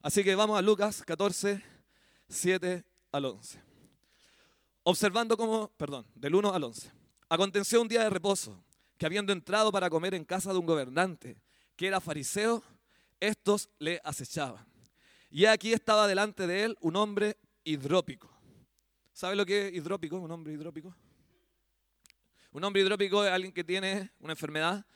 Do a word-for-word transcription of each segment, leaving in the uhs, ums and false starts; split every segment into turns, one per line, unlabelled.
Así que vamos a Lucas catorce, siete al once. Observando cómo, perdón, del uno al once. Aconteció un día de reposo, que habiendo entrado para comer en casa de un gobernante, que era fariseo, estos le acechaban. Y aquí estaba delante de él un hombre hidrópico. ¿Sabe lo que es hidrópico? Un hombre hidrópico. Un hombre hidrópico es alguien que tiene una enfermedad.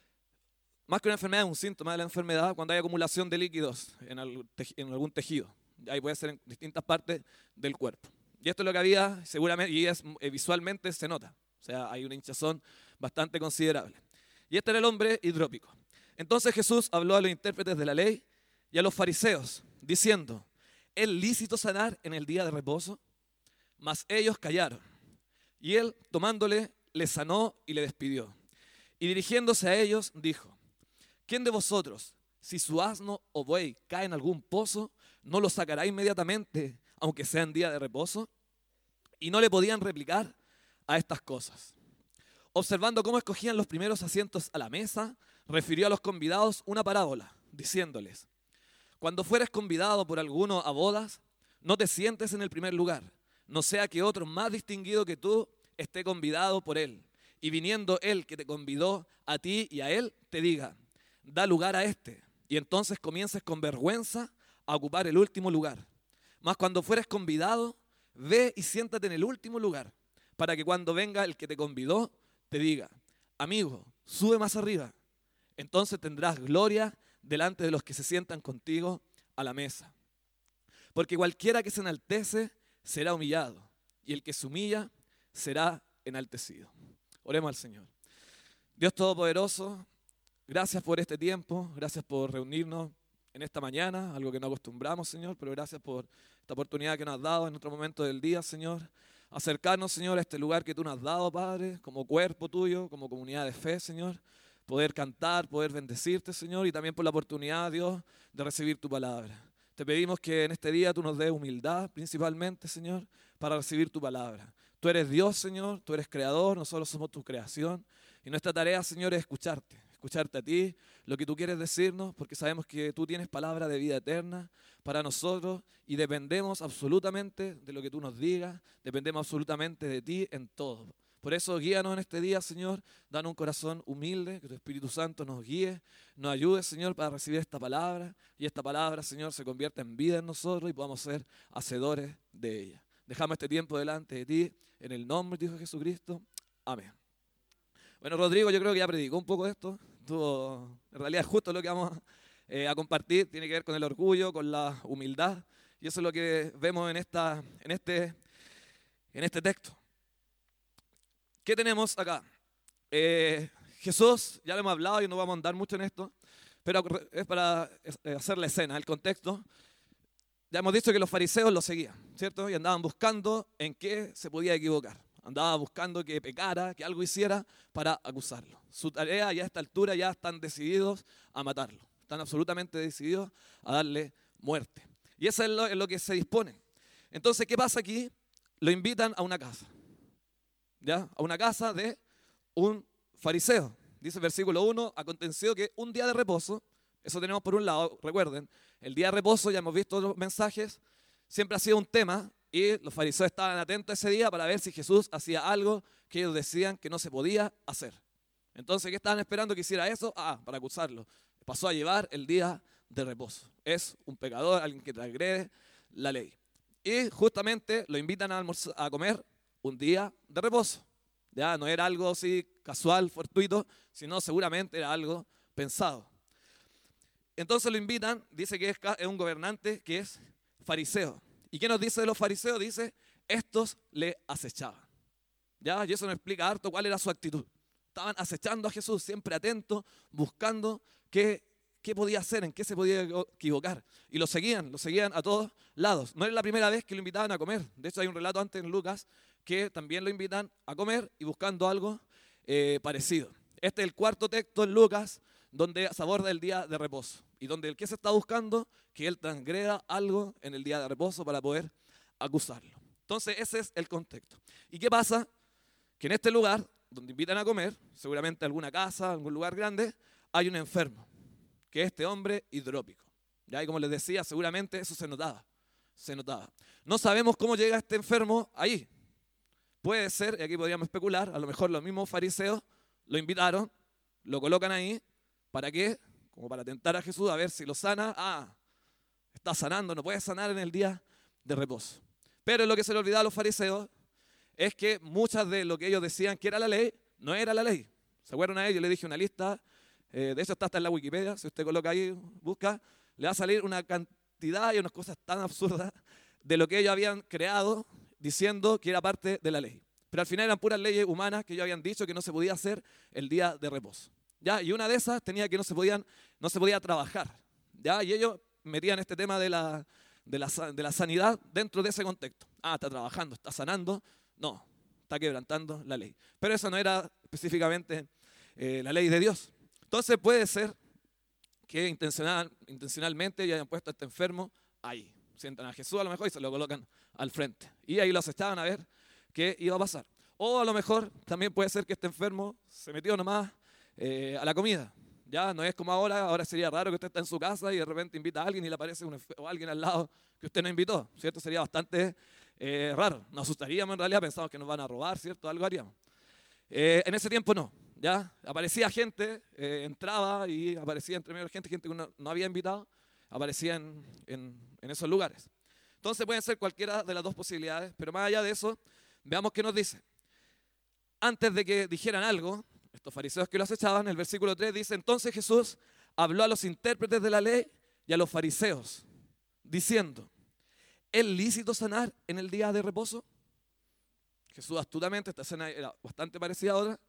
Más que una enfermedad, es un síntoma de la enfermedad cuando hay acumulación de líquidos en algún tejido. Ahí puede ser en distintas partes del cuerpo. Y esto es lo que había, seguramente, y es, visualmente se nota. O sea, hay una hinchazón bastante considerable. Y este era el hombre hidrópico. Entonces Jesús habló a los intérpretes de la ley y a los fariseos, diciendo, ¿es lícito sanar en el día de reposo? Mas ellos callaron. Y él, tomándole, le sanó y le despidió. Y dirigiéndose a ellos, dijo, ¿quién de vosotros, si su asno o buey cae en algún pozo, no lo sacará inmediatamente, aunque sea en día de reposo? Y no le podían replicar a estas cosas. Observando cómo escogían los primeros asientos a la mesa, refirió a los convidados una parábola, diciéndoles, cuando fueres convidado por alguno a bodas, no te sientes en el primer lugar, no sea que otro más distinguido que tú esté convidado por él, y viniendo él que te convidó a ti y a él, te diga, da lugar a este, y entonces comiences con vergüenza a ocupar el último lugar. Mas cuando fueres convidado, ve y siéntate en el último lugar, para que cuando venga el que te convidó, te diga, amigo, sube más arriba. Entonces tendrás gloria delante de los que se sientan contigo a la mesa. Porque cualquiera que se enaltece será humillado, y el que se humilla será enaltecido. Oremos al Señor. Dios Todopoderoso, gracias por este tiempo, gracias por reunirnos en esta mañana, algo que no acostumbramos, Señor, pero gracias por esta oportunidad que nos has dado en otro momento del día, Señor. Acercarnos, Señor, a este lugar que tú nos has dado, Padre, como cuerpo tuyo, como comunidad de fe, Señor. Poder cantar, poder bendecirte, Señor, y también por la oportunidad, Dios, de recibir tu palabra. Te pedimos que en este día tú nos des humildad, principalmente, Señor, para recibir tu palabra. Tú eres Dios, Señor, tú eres creador, nosotros somos tu creación. Y nuestra tarea, Señor, es escucharte, escucharte a ti, lo que tú quieres decirnos, porque sabemos que tú tienes palabra de vida eterna para nosotros y dependemos absolutamente de lo que tú nos digas, dependemos absolutamente de ti en todo. Por eso guíanos en este día, Señor, danos un corazón humilde, que tu Espíritu Santo nos guíe, nos ayude, Señor, para recibir esta palabra y esta palabra, Señor, se convierta en vida en nosotros y podamos ser hacedores de ella. Dejamos este tiempo delante de ti, en el nombre de Hijo Jesucristo. Amén. Bueno, Rodrigo, yo creo que ya predicó un poco de esto. Tuvo, en realidad es justo lo que vamos eh, a compartir, tiene que ver con el orgullo, con la humildad, y eso es lo que vemos en, esta, en, este, en este texto. ¿Qué tenemos acá? Eh, Jesús, ya lo hemos hablado y no vamos a andar mucho en esto, pero es para hacer la escena, el contexto. Ya hemos dicho que los fariseos lo seguían, ¿cierto? Y andaban buscando en qué se podía equivocar. Andaban buscando que pecara, que algo hiciera para acusarlo. Su tarea ya a esta altura ya están decididos a matarlo. Están absolutamente decididos a darle muerte. Y eso es lo, es lo que se disponen. Entonces, ¿qué pasa aquí? Lo invitan a una casa. ¿Ya? A una casa de un fariseo. Dice el versículo uno, aconteció que un día de reposo, eso tenemos por un lado, recuerden, el día de reposo, ya hemos visto los mensajes, siempre ha sido un tema y los fariseos estaban atentos ese día para ver si Jesús hacía algo que ellos decían que no se podía hacer. Entonces, ¿qué estaban esperando que hiciera eso? Ah, para acusarlo. Pasó a llevar el día de reposo. Es un pecador, alguien que transgrede la ley. Y justamente lo invitan a, almorzar, a comer un día de reposo. Ya no era algo así casual, fortuito, sino seguramente era algo pensado. Entonces lo invitan, dice que es un gobernante que es fariseo. ¿Y qué nos dice de los fariseos? Dice, estos le acechaban. ¿Ya? Y eso nos explica harto cuál era su actitud. Estaban acechando a Jesús, siempre atentos, buscando qué, qué podía hacer, en qué se podía equivocar. Y lo seguían, lo seguían a todos lados. No era la primera vez que lo invitaban a comer. De hecho hay un relato antes en Lucas que también lo invitan a comer y buscando algo eh, parecido. Este es el cuarto texto en Lucas donde se aborda el día de reposo y donde el que se está buscando que él transgreda algo en el día de reposo para poder acusarlo. Entonces ese es el contexto. ¿Y qué pasa? Que en este lugar donde invitan a comer, seguramente alguna casa, algún lugar grande, hay un enfermo, que es este hombre hidrópico. Ya, y como les decía, seguramente eso se notaba, se notaba. No sabemos cómo llega este enfermo ahí. Puede ser, y aquí podríamos especular, a lo mejor los mismos fariseos lo invitaron, lo colocan ahí, ¿para qué? Como para tentar a Jesús a ver si lo sana. Ah, está sanando, no puede sanar en el día de reposo. Pero lo que se le olvidaba a los fariseos es que muchas de lo que ellos decían que era la ley, no era la ley. ¿Se acuerdan a ellos? Yo le dije una lista, eh, de eso está hasta en la Wikipedia, si usted coloca ahí, busca, le va a salir una cantidad y unas cosas tan absurdas de lo que ellos habían creado diciendo que era parte de la ley. Pero al final eran puras leyes humanas que ellos habían dicho que no se podía hacer el día de reposo. ¿Ya? Y una de esas tenía que no se, podían, no se podía trabajar. ¿Ya? Y ellos metían este tema de la, de, la, de la sanidad dentro de ese contexto. Ah, está trabajando, está sanando. No, está quebrantando la ley. Pero eso no era específicamente eh, la ley de Dios. Entonces puede ser que intencional, intencionalmente ya hayan puesto a este enfermo ahí. Sientan a Jesús a lo mejor y se lo colocan al frente. Y ahí lo acechaban a ver qué iba a pasar. O a lo mejor también puede ser que este enfermo se metió nomás eh, a la comida. Ya no es como ahora, ahora sería raro que usted está en su casa y de repente invita a alguien y le aparece un o alguien al lado que usted no invitó, ¿cierto? Sería bastante eh, raro. Nos asustaríamos en realidad, pensamos que nos van a robar, ¿cierto? Algo haríamos. Eh, en ese tiempo no, ya aparecía gente, eh, entraba y aparecía entre medio de gente, gente que uno no había invitado, aparecía en, en, en esos lugares. Entonces pueden ser cualquiera de las dos posibilidades, pero más allá de eso, veamos qué nos dice. Antes de que dijeran algo, estos fariseos que lo acechaban, el versículo tres dice, entonces Jesús habló a los intérpretes de la ley y a los fariseos, diciendo, ¿es lícito sanar en el día de reposo? Jesús astutamente, esta escena era bastante parecida a otra,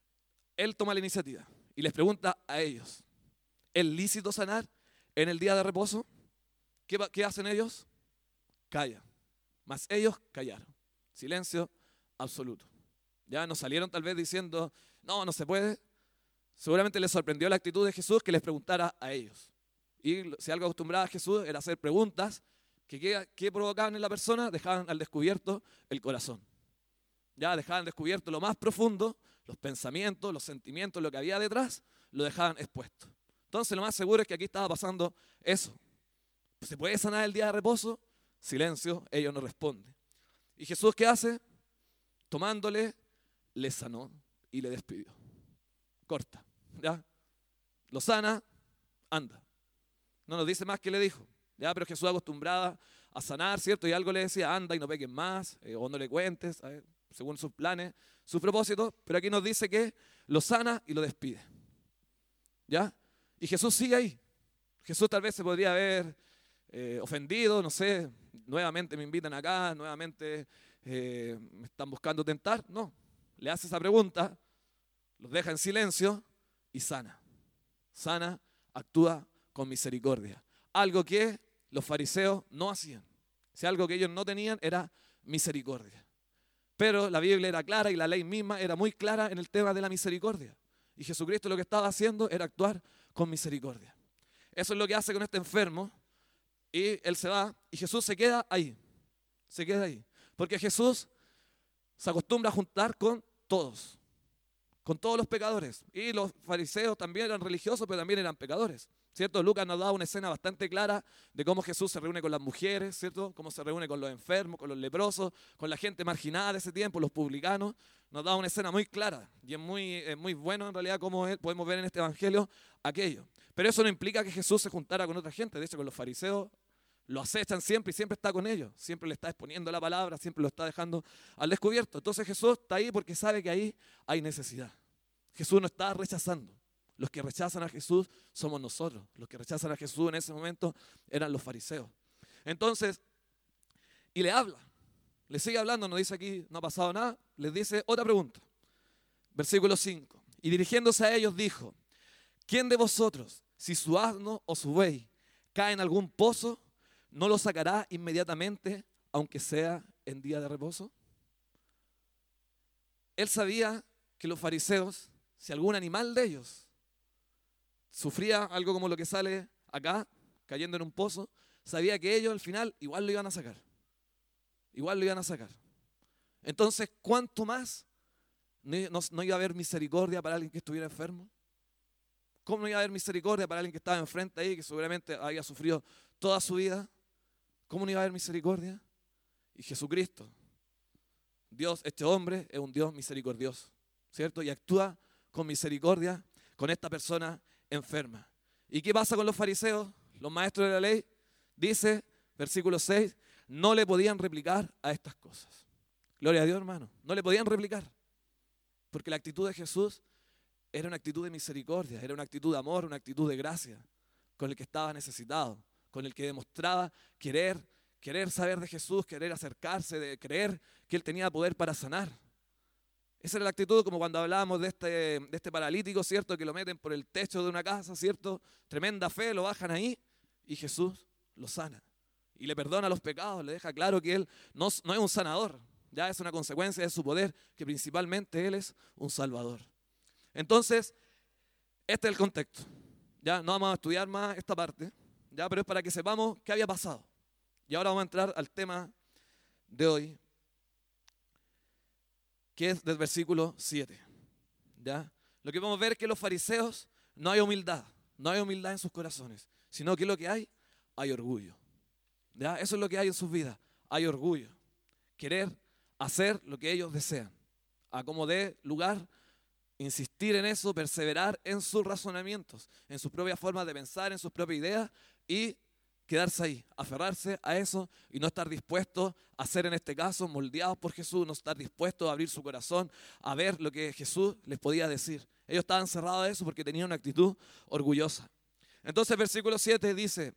él toma la iniciativa y les pregunta a ellos, ¿es lícito sanar en el día de reposo? ¿Qué, qué hacen ellos? Callan. Mas ellos callaron. Silencio absoluto. Ya no salieron tal vez diciendo, no, no se puede. Seguramente les sorprendió la actitud de Jesús que les preguntara a ellos. Y si algo acostumbraba a Jesús era hacer preguntas que, que, que provocaban en la persona, dejaban al descubierto el corazón. Ya dejaban descubierto lo más profundo, los pensamientos, los sentimientos, lo que había detrás, lo dejaban expuesto. Entonces lo más seguro es que aquí estaba pasando eso. ¿Se puede sanar el día de reposo? Silencio, ellos no responden. ¿Y Jesús qué hace? Tomándole, le sanó y le despidió. Corta, ¿ya? Lo sana, anda. No nos dice más qué le dijo. Ya, pero Jesús acostumbraba a sanar, ¿cierto? Y algo le decía, anda y no peques más, eh, o no le cuentes, eh, según sus planes, sus propósitos. Pero aquí nos dice que lo sana y lo despide. ¿Ya? Y Jesús sigue ahí. Jesús tal vez se podría haber eh, ofendido, no sé, nuevamente me invitan acá, nuevamente eh, me están buscando tentar. No, le hace esa pregunta, los deja en silencio y sana. Sana, actúa con misericordia. Algo que los fariseos no hacían. Si algo que ellos no tenían era misericordia. Pero la Biblia era clara y la ley misma era muy clara en el tema de la misericordia. Y Jesucristo lo que estaba haciendo era actuar con misericordia. Eso es lo que hace con este enfermo. Y él se va y Jesús se queda ahí. Se queda ahí. Porque Jesús se acostumbra a juntar con todos. Con todos los pecadores. Y los fariseos también eran religiosos, pero también eran pecadores. ¿Cierto? Lucas nos da una escena bastante clara de cómo Jesús se reúne con las mujeres, ¿cierto? Cómo se reúne con los enfermos, con los leprosos, con la gente marginada de ese tiempo, los publicanos. Nos da una escena muy clara y es muy, es muy bueno en realidad cómo es, podemos ver en este evangelio aquello. Pero eso no implica que Jesús se juntara con otra gente. De hecho, con los fariseos lo acechan siempre y siempre está con ellos. Siempre le está exponiendo la palabra, siempre lo está dejando al descubierto. Entonces Jesús está ahí porque sabe que ahí hay necesidad. Jesús no está rechazando. Los que rechazan a Jesús somos nosotros. Los que rechazan a Jesús en ese momento eran los fariseos. Entonces, y le habla. Le sigue hablando, nos dice aquí, no ha pasado nada. Les dice otra pregunta. Versículo cinco. Y dirigiéndose a ellos dijo, ¿quién de vosotros, si su asno o su buey cae en algún pozo, no lo sacará inmediatamente, aunque sea en día de reposo? Él sabía que los fariseos, si algún animal de ellos sufría algo como lo que sale acá, cayendo en un pozo, sabía que ellos al final igual lo iban a sacar. Igual lo iban a sacar. Entonces, ¿cuánto más no, no, no iba a haber misericordia para alguien que estuviera enfermo? ¿Cómo no iba a haber misericordia para alguien que estaba enfrente ahí, que seguramente había sufrido toda su vida? ¿Cómo no iba a haber misericordia? Y Jesucristo, Dios, este hombre, es un Dios misericordioso, ¿cierto? Y actúa con misericordia con esta persona enferma. ¿Y qué pasa con los fariseos, los maestros de la ley? Dice, versículo seis, no le podían replicar a estas cosas. Gloria a Dios, hermano. No le podían replicar. Porque la actitud de Jesús era una actitud de misericordia, era una actitud de amor, una actitud de gracia, con el que estaba necesitado, con el que demostraba querer, querer saber de Jesús, querer acercarse, de creer que Él tenía poder para sanar. Esa era la actitud, como cuando hablábamos de este, de este paralítico, ¿cierto? Que lo meten por el techo de una casa, ¿cierto? Tremenda fe, lo bajan ahí y Jesús lo sana. Y le perdona los pecados, le deja claro que Él no, no es un sanador, ya es una consecuencia de su poder, que principalmente Él es un salvador. Entonces, este es el contexto. Ya no vamos a estudiar más esta parte, ya, pero es para que sepamos qué había pasado. Y ahora vamos a entrar al tema de hoy, que es del versículo siete. ¿Ya? Lo que vamos a ver es que los fariseos no hay humildad, no hay humildad en sus corazones, sino que lo que hay, hay orgullo. ¿Ya? Eso es lo que hay en sus vidas, hay orgullo. Querer hacer lo que ellos desean, a como dé lugar, insistir en eso, perseverar en sus razonamientos, en sus propias formas de pensar, en sus propias ideas y quedarse ahí, aferrarse a eso y no estar dispuestos a ser, en este caso, moldeados por Jesús, no estar dispuestos a abrir su corazón, a ver lo que Jesús les podía decir. Ellos estaban cerrados a eso porque tenían una actitud orgullosa. Entonces, versículo siete dice,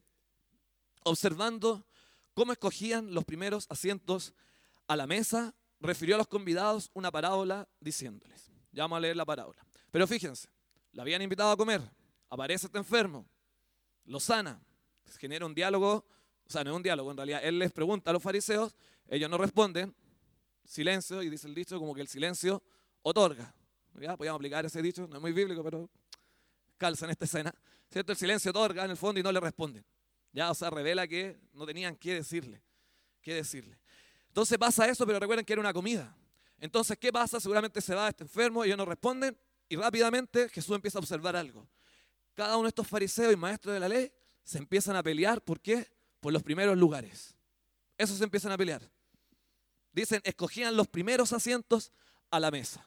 observando cómo escogían los primeros asientos a la mesa, refirió a los convidados una parábola diciéndoles. Ya vamos a leer la parábola. Pero fíjense, la habían invitado a comer, aparece este enfermo, lo sana, se genera un diálogo, o sea, no es un diálogo, en realidad él les pregunta a los fariseos, ellos no responden, silencio, y dice el dicho como que el silencio otorga. ¿Ya? Podríamos aplicar ese dicho, no es muy bíblico, pero calza en esta escena, ¿cierto? El silencio otorga en el fondo y no le responden. Ya, o sea, revela que no tenían qué decirle, qué decirle. Entonces pasa eso, pero recuerden que era una comida. Entonces, ¿qué pasa? Seguramente se va este enfermo, ellos no responden y rápidamente Jesús empieza a observar algo. Cada uno de estos fariseos y maestros de la ley se empiezan a pelear. ¿Por qué? Por los primeros lugares. Eso se empiezan a pelear. Dicen, escogían los primeros asientos a la mesa.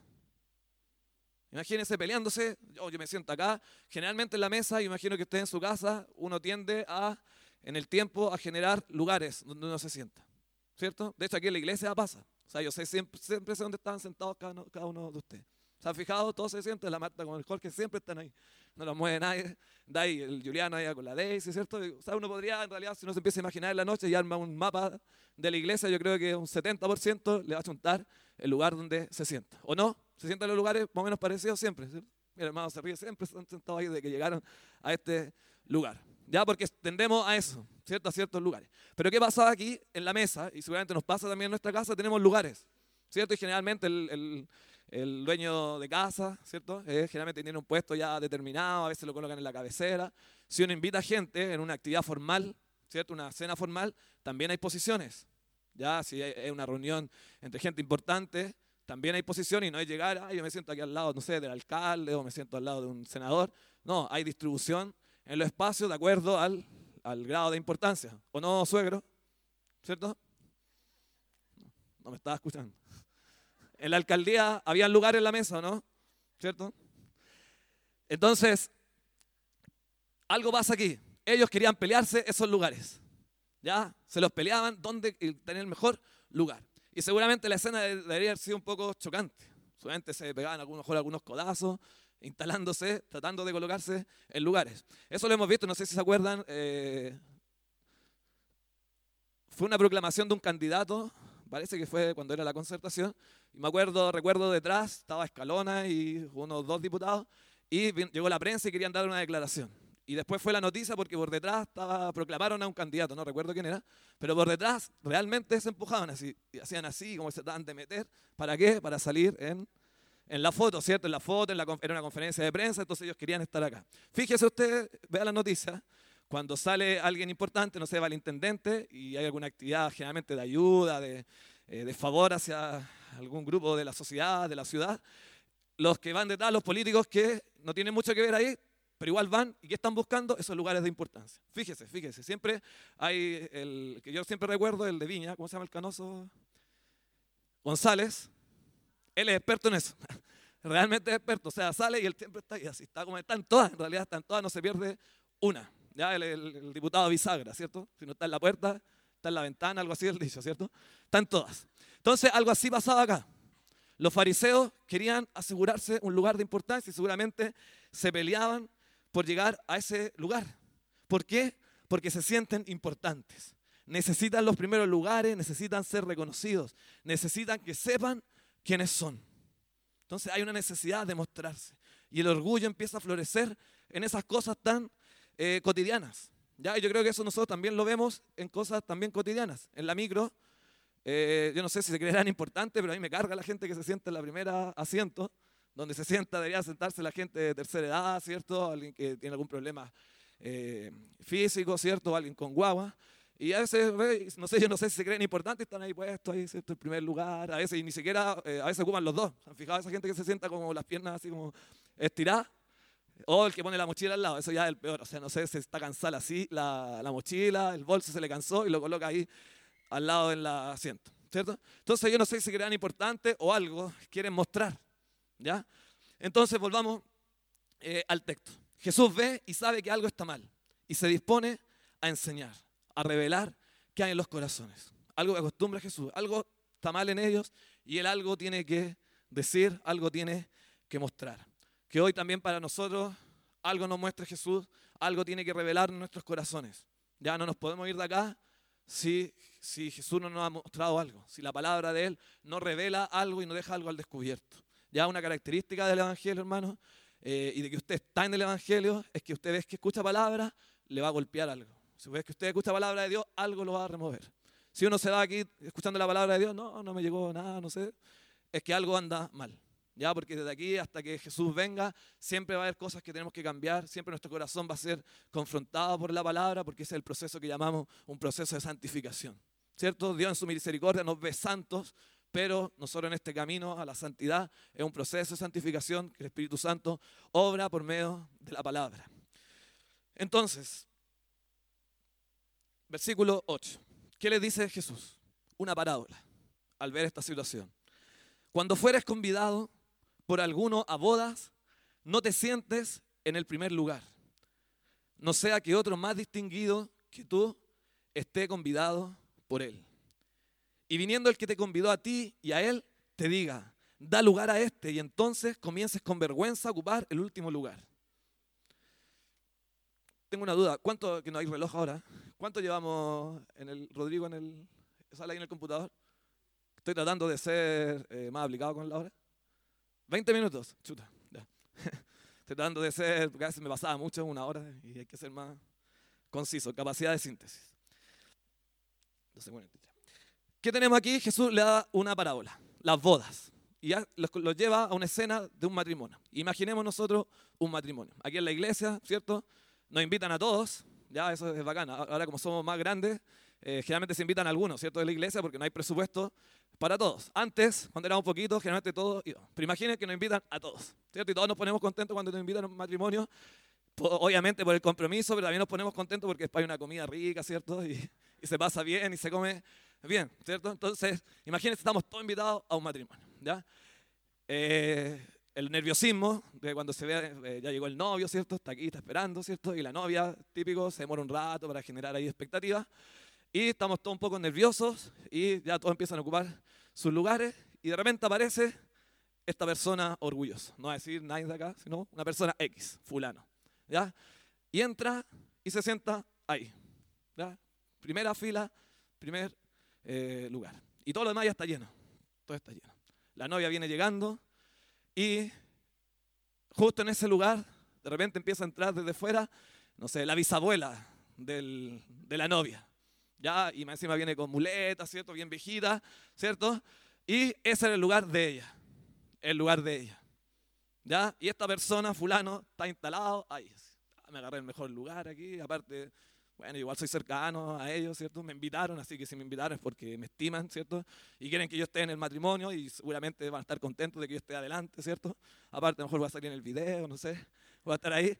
Imagínense peleándose, yo, yo me siento acá, generalmente en la mesa, imagino que usted en su casa, uno tiende a, en el tiempo, a generar lugares donde uno se sienta, ¿cierto? De hecho, aquí en la iglesia pasa. O sea, yo sé siempre, siempre sé dónde están sentados cada uno, cada uno de ustedes. ¿Se han fijado? Todos se sienten, la Marta con el Jorge siempre están ahí. No los mueve nadie. De ahí el Juliano ahí con la Daisy, ¿cierto? O sea, uno podría, en realidad, si uno se empieza a imaginar en la noche y arma un mapa de la iglesia, yo creo que un setenta por ciento le va a juntar el lugar donde se sienta. ¿O no? Se sientan en los lugares más o menos parecidos siempre, ¿cierto? Mi hermano se ríe, siempre están sentados ahí desde que llegaron a este lugar. Ya, porque tendemos a eso, ¿cierto? A ciertos lugares. Pero ¿qué pasaba aquí en la mesa? Y seguramente nos pasa también en nuestra casa, tenemos lugares, ¿cierto? Y generalmente el, el, el dueño de casa, ¿cierto? Eh, generalmente tiene un puesto ya determinado, a veces lo colocan en la cabecera. Si uno invita gente en una actividad formal, ¿cierto? Una cena formal, también hay posiciones. Ya, si es una reunión entre gente importante, también hay posiciones y no es llegar, ah, yo me siento aquí al lado, no sé, del alcalde o me siento al lado de un senador. No, hay distribución en los espacios de acuerdo al, al grado de importancia. ¿O no, suegro? ¿Cierto? No me estaba escuchando. En la alcaldía había lugar en la mesa, ¿no? ¿Cierto? Entonces, algo pasa aquí. Ellos querían pelearse esos lugares. ¿Ya? Se los peleaban dónde tener el mejor lugar. Y seguramente la escena debería haber sido un poco chocante. Seguramente se pegaban a lo mejor algunos codazos, instalándose, tratando de colocarse en lugares. Eso lo hemos visto, no sé si se acuerdan. Eh, fue una proclamación de un candidato, parece que fue cuando era la concertación. Y me acuerdo, recuerdo detrás, estaba Escalona y unos dos diputados. Y llegó la prensa y querían dar una declaración. Y después fue la noticia porque por detrás estaba, proclamaron a un candidato, no recuerdo quién era, pero por detrás realmente se empujaban así, y hacían así, como se trataban de meter. ¿Para qué? Para salir en, en la foto, ¿cierto? En la foto, en la, era una conferencia de prensa, entonces ellos querían estar acá. Fíjese usted, vea la noticia, cuando sale alguien importante, no sé, va el intendente y hay alguna actividad generalmente de ayuda, de, eh, de favor hacia algún grupo de la sociedad, de la ciudad, los que van detrás, los políticos que no tienen mucho que ver ahí, pero igual van. ¿Y qué están buscando? Esos lugares de importancia. Fíjese, fíjese. Siempre hay el que yo siempre recuerdo, el de Viña. ¿Cómo se llama el canoso? González. Él es experto en eso. Realmente es experto. O sea, sale y él siempre está ahí así. Está como están todas. En realidad están todas. No se pierde una. Ya el, el, el diputado Bisagra, ¿cierto? Si no está en la puerta, está en la ventana, algo así el dicho, ¿cierto? Están todas. Entonces, algo así pasaba acá. Los fariseos querían asegurarse un lugar de importancia y seguramente se peleaban por llegar a ese lugar. ¿Por qué? Porque se sienten importantes. Necesitan los primeros lugares, necesitan ser reconocidos, necesitan que sepan quiénes son. Entonces hay una necesidad de mostrarse. Y el orgullo empieza a florecer en esas cosas tan eh, cotidianas. ¿Ya? Y yo creo que eso nosotros también lo vemos en cosas también cotidianas. En la micro, eh, yo no sé si se creerán importantes, pero a mí me carga la gente que se sienta en la primera asiento. Donde se sienta, debería sentarse la gente de tercera edad, ¿cierto? Alguien que tiene algún problema eh, físico, ¿cierto? Alguien con guagua. Y a veces, no sé, yo no sé si se creen importantes, están ahí puestos, ahí, ¿cierto? En primer lugar. A veces, y ni siquiera, eh, a veces ocupan los dos. ¿Han fijado esa gente que se sienta como las piernas así como estiradas? O el que pone la mochila al lado, eso ya es el peor. O sea, no sé, se está cansada así, la, la mochila, el bolso se le cansó y lo coloca ahí al lado del asiento, ¿cierto? Entonces yo no sé si se crean importantes o algo quieren mostrar. ¿Ya? Entonces volvamos eh, al texto. Jesús ve y sabe que algo está mal y se dispone a enseñar, a revelar qué hay en los corazones. Algo que acostumbra Jesús, algo está mal en ellos y él algo tiene que decir, algo tiene que mostrar. Que hoy también para nosotros algo nos muestre Jesús, algo tiene que revelar en nuestros corazones. Ya no nos podemos ir de acá si, si Jesús no nos ha mostrado algo, si la palabra de él no revela algo y no deja algo al descubierto. Ya una característica del Evangelio, hermano, eh, y de que usted está en el Evangelio, es que usted ve que escucha palabras, le va a golpear algo. Si ves que usted escucha palabra de Dios, algo lo va a remover. Si uno se va aquí escuchando la palabra de Dios, no, no me llegó nada, no sé, es que algo anda mal. Ya, porque desde aquí hasta que Jesús venga, siempre va a haber cosas que tenemos que cambiar, siempre nuestro corazón va a ser confrontado por la palabra, porque ese es el proceso que llamamos un proceso de santificación. ¿Cierto? Dios en su misericordia nos ve santos, pero nosotros en este camino a la santidad es un proceso de santificación que el Espíritu Santo obra por medio de la palabra. Entonces, versículo ocho. ¿Qué le dice Jesús? Una parábola al ver esta situación. Cuando fueres convidado por alguno a bodas, no te sientes en el primer lugar. No sea que otro más distinguido que tú esté convidado por él. Y viniendo el que te convidó a ti y a él, te diga, da lugar a este, y entonces comiences con vergüenza a ocupar el último lugar. Tengo una duda, ¿cuánto, que no hay reloj ahora, cuánto llevamos en el, Rodrigo, en el, sale ahí en el computador? Estoy tratando de ser eh, más aplicado con la hora. veinte minutos, chuta, ya. Estoy tratando de ser, porque a veces me pasaba mucho, una hora, y hay que ser más conciso, capacidad de síntesis. doce cuarenta y tres. ¿Qué tenemos aquí? Jesús le da una parábola, las bodas, y ya los, los lleva a una escena de un matrimonio. Imaginemos nosotros un matrimonio. Aquí en la iglesia, ¿cierto? Nos invitan a todos, ya eso es bacán. Ahora como somos más grandes, eh, generalmente se invitan a algunos, ¿cierto? De la iglesia porque no hay presupuesto para todos. Antes, cuando éramos poquitos, generalmente todos íbamos. Pero imaginen que nos invitan a todos, ¿cierto? Y todos nos ponemos contentos cuando nos invitan a un matrimonio, obviamente por el compromiso, pero también nos ponemos contentos porque después hay una comida rica, ¿cierto? Y, y se pasa bien y se come bien, ¿cierto? Entonces, imagínense, estamos todos invitados a un matrimonio, ¿ya? Eh, el nerviosismo de cuando se ve, eh, ya llegó el novio, ¿cierto? Está aquí, está esperando, ¿cierto? Y la novia, típico, se demora un rato para generar ahí expectativas. Y estamos todos un poco nerviosos y ya todos empiezan a ocupar sus lugares y de repente aparece esta persona orgullosa. No va a decir nadie de acá, sino una persona X, fulano, ¿ya? Y entra y se sienta ahí, ¿ya? Primera fila, primer Eh, lugar. Y todo lo demás ya está lleno. Todo está lleno. La novia viene llegando y justo en ese lugar de repente empieza a entrar desde fuera, no sé, la bisabuela del, de la novia. Ya, y más encima viene con muletas, ¿cierto? Bien viejita, ¿cierto? Y ese era el lugar de ella. El lugar de ella. ¿Ya? Y esta persona, fulano, está instalado ahí. Me agarré el mejor lugar aquí, aparte. Bueno, igual soy cercano a ellos, ¿cierto? Me invitaron, así que si me invitaron es porque me estiman, ¿cierto? Y quieren que yo esté en el matrimonio y seguramente van a estar contentos de que yo esté adelante, ¿cierto? Aparte, a lo mejor voy a salir en el video, no sé, voy a estar ahí.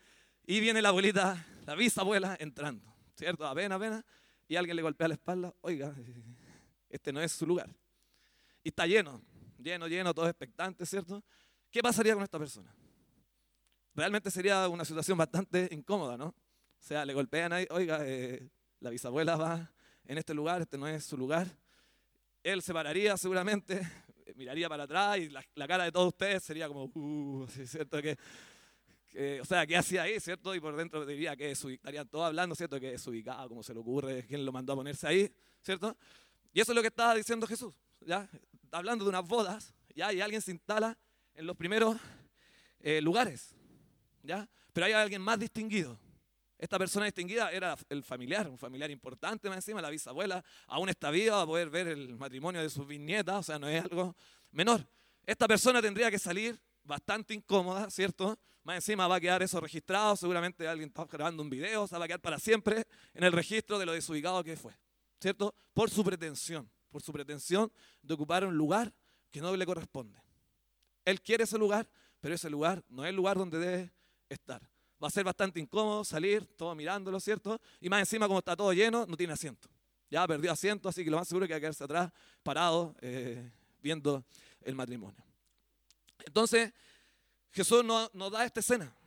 Y viene la abuelita, la bisabuela entrando, ¿cierto? Apenas, apenas, y alguien le golpea la espalda, oiga, este no es su lugar. Y está lleno, lleno, lleno, todo expectante, ¿cierto? ¿Qué pasaría con esta persona? Realmente sería una situación bastante incómoda, ¿no? O sea, le golpean ahí, oiga, eh, la bisabuela va en este lugar, este no es su lugar. Él se pararía seguramente, miraría para atrás y la, la cara de todos ustedes sería como, uh, ¿cierto? Que, que, o sea, ¿qué hacía ahí, cierto? Y por dentro diría que estarían todos hablando, ¿cierto? Que es ubicado, cómo se le ocurre, quién lo mandó a ponerse ahí, ¿cierto? Y eso es lo que estaba diciendo Jesús, ¿ya? Está hablando de unas bodas, ¿ya? Y alguien se instala en los primeros eh, lugares, ¿ya? Pero hay alguien más distinguido. Esta persona distinguida era el familiar, un familiar importante más encima, la bisabuela, aún está viva, va a poder ver el matrimonio de sus bisnietas, o sea, no es algo menor. Esta persona tendría que salir bastante incómoda, ¿cierto? Más encima va a quedar eso registrado, seguramente alguien está grabando un video, o sea, va a quedar para siempre en el registro de lo desubicado que fue, ¿cierto? Por su pretensión, por su pretensión de ocupar un lugar que no le corresponde. Él quiere ese lugar, pero ese lugar no es el lugar donde debe estar. Va a ser bastante incómodo salir, todo mirándolo, ¿cierto? Y más encima, como está todo lleno, no tiene asiento. Ya perdió asiento, así que lo más seguro es que va a quedarse atrás, parado, eh, viendo el matrimonio. Entonces, Jesús nos, nos da esta escena.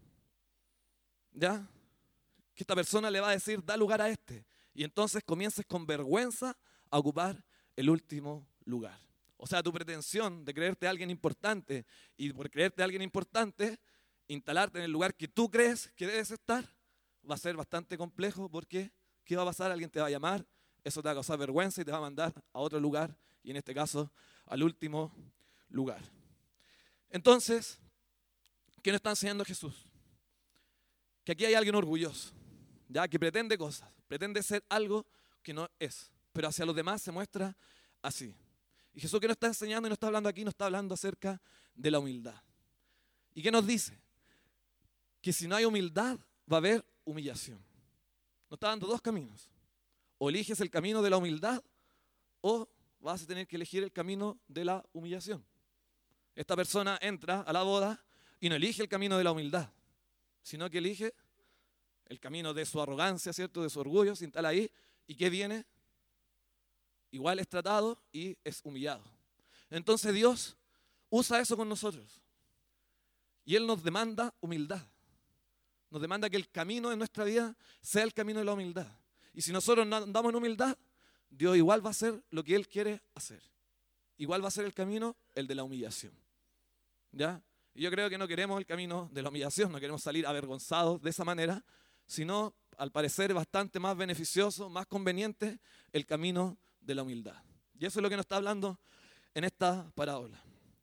¿Ya? Que esta persona le va a decir, da lugar a este. Y entonces comiences con vergüenza a ocupar el último lugar. O sea, tu pretensión de creerte alguien importante y por creerte alguien importante, instalarte en el lugar que tú crees que debes estar, va a ser bastante complejo porque ¿qué va a pasar? Alguien te va a llamar, eso te va a causar vergüenza y te va a mandar a otro lugar y en este caso al último lugar. Entonces, ¿qué nos está enseñando Jesús? Que aquí hay alguien orgulloso, ya que pretende cosas, pretende ser algo que no es, pero hacia los demás se muestra así. Y Jesús que nos está enseñando y nos está hablando aquí, nos está hablando acerca de la humildad. ¿Y qué nos dice? Que si no hay humildad, va a haber humillación. Nos está dando dos caminos. O eliges el camino de la humildad o vas a tener que elegir el camino de la humillación. Esta persona entra a la boda y no elige el camino de la humildad, sino que elige el camino de su arrogancia, ¿cierto? De su orgullo, se instala ahí. ¿Y qué viene? Igual es tratado y es humillado. Entonces Dios usa eso con nosotros. Y Él nos demanda humildad. Nos demanda que el camino de nuestra vida sea el camino de la humildad. Y si nosotros no andamos en humildad, Dios igual va a hacer lo que Él quiere hacer. Igual va a ser el camino, el de la humillación. ¿Ya? Y yo creo que no queremos el camino de la humillación, no queremos salir avergonzados de esa manera, sino, al parecer, bastante más beneficioso, más conveniente, el camino de la humildad. Y eso es lo que nos está hablando en esta parábola.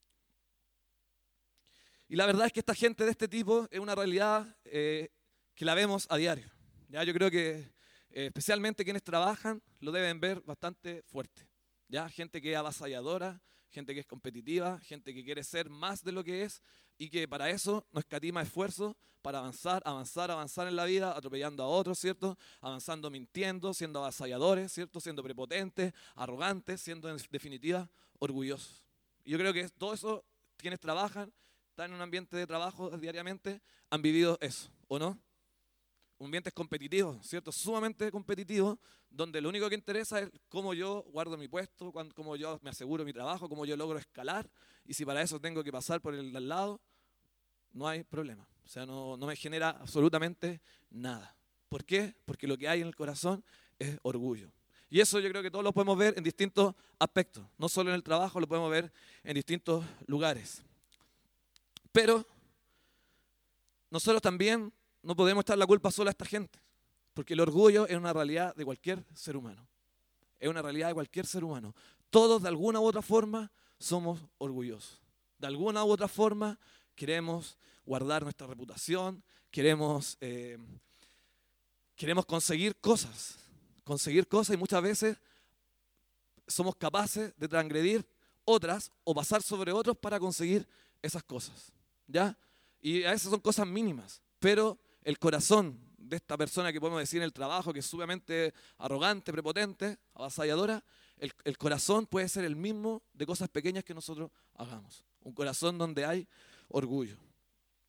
Y la verdad es que esta gente de este tipo es una realidad eh, que la vemos a diario. ¿Ya? Yo creo que eh, especialmente quienes trabajan lo deben ver bastante fuerte. ¿Ya? Gente que es avasalladora, gente que es competitiva, gente que quiere ser más de lo que es y que para eso no escatima esfuerzo para avanzar, avanzar, avanzar en la vida, atropellando a otros, ¿cierto? Avanzando mintiendo, siendo avasalladores, ¿cierto? Siendo prepotentes, arrogantes, siendo en definitiva orgullosos. Y yo creo que todo eso, quienes trabajan, están en un ambiente de trabajo diariamente, han vivido eso, ¿o no? Un ambiente competitivo, ¿cierto? Sumamente competitivo, donde lo único que interesa es cómo yo guardo mi puesto, cómo yo me aseguro mi trabajo, cómo yo logro escalar, y si para eso tengo que pasar por el de al lado, no hay problema. O sea, no, no me genera absolutamente nada. ¿Por qué? Porque lo que hay en el corazón es orgullo. Y eso yo creo que todos lo podemos ver en distintos aspectos, no solo en el trabajo, lo podemos ver en distintos lugares. Pero nosotros también no podemos echar la culpa solo a esta gente, porque el orgullo es una realidad de cualquier ser humano. Es una realidad de cualquier ser humano. Todos de alguna u otra forma somos orgullosos. De alguna u otra forma queremos guardar nuestra reputación, queremos, eh, queremos conseguir cosas, conseguir cosas y muchas veces somos capaces de transgredir otras o pasar sobre otros para conseguir esas cosas. ¿Ya? Y a veces son cosas mínimas, pero el corazón de esta persona que podemos decir en el trabajo, que es sumamente arrogante, prepotente, avasalladora, el, el corazón puede ser el mismo de cosas pequeñas que nosotros hagamos. Un corazón donde hay orgullo.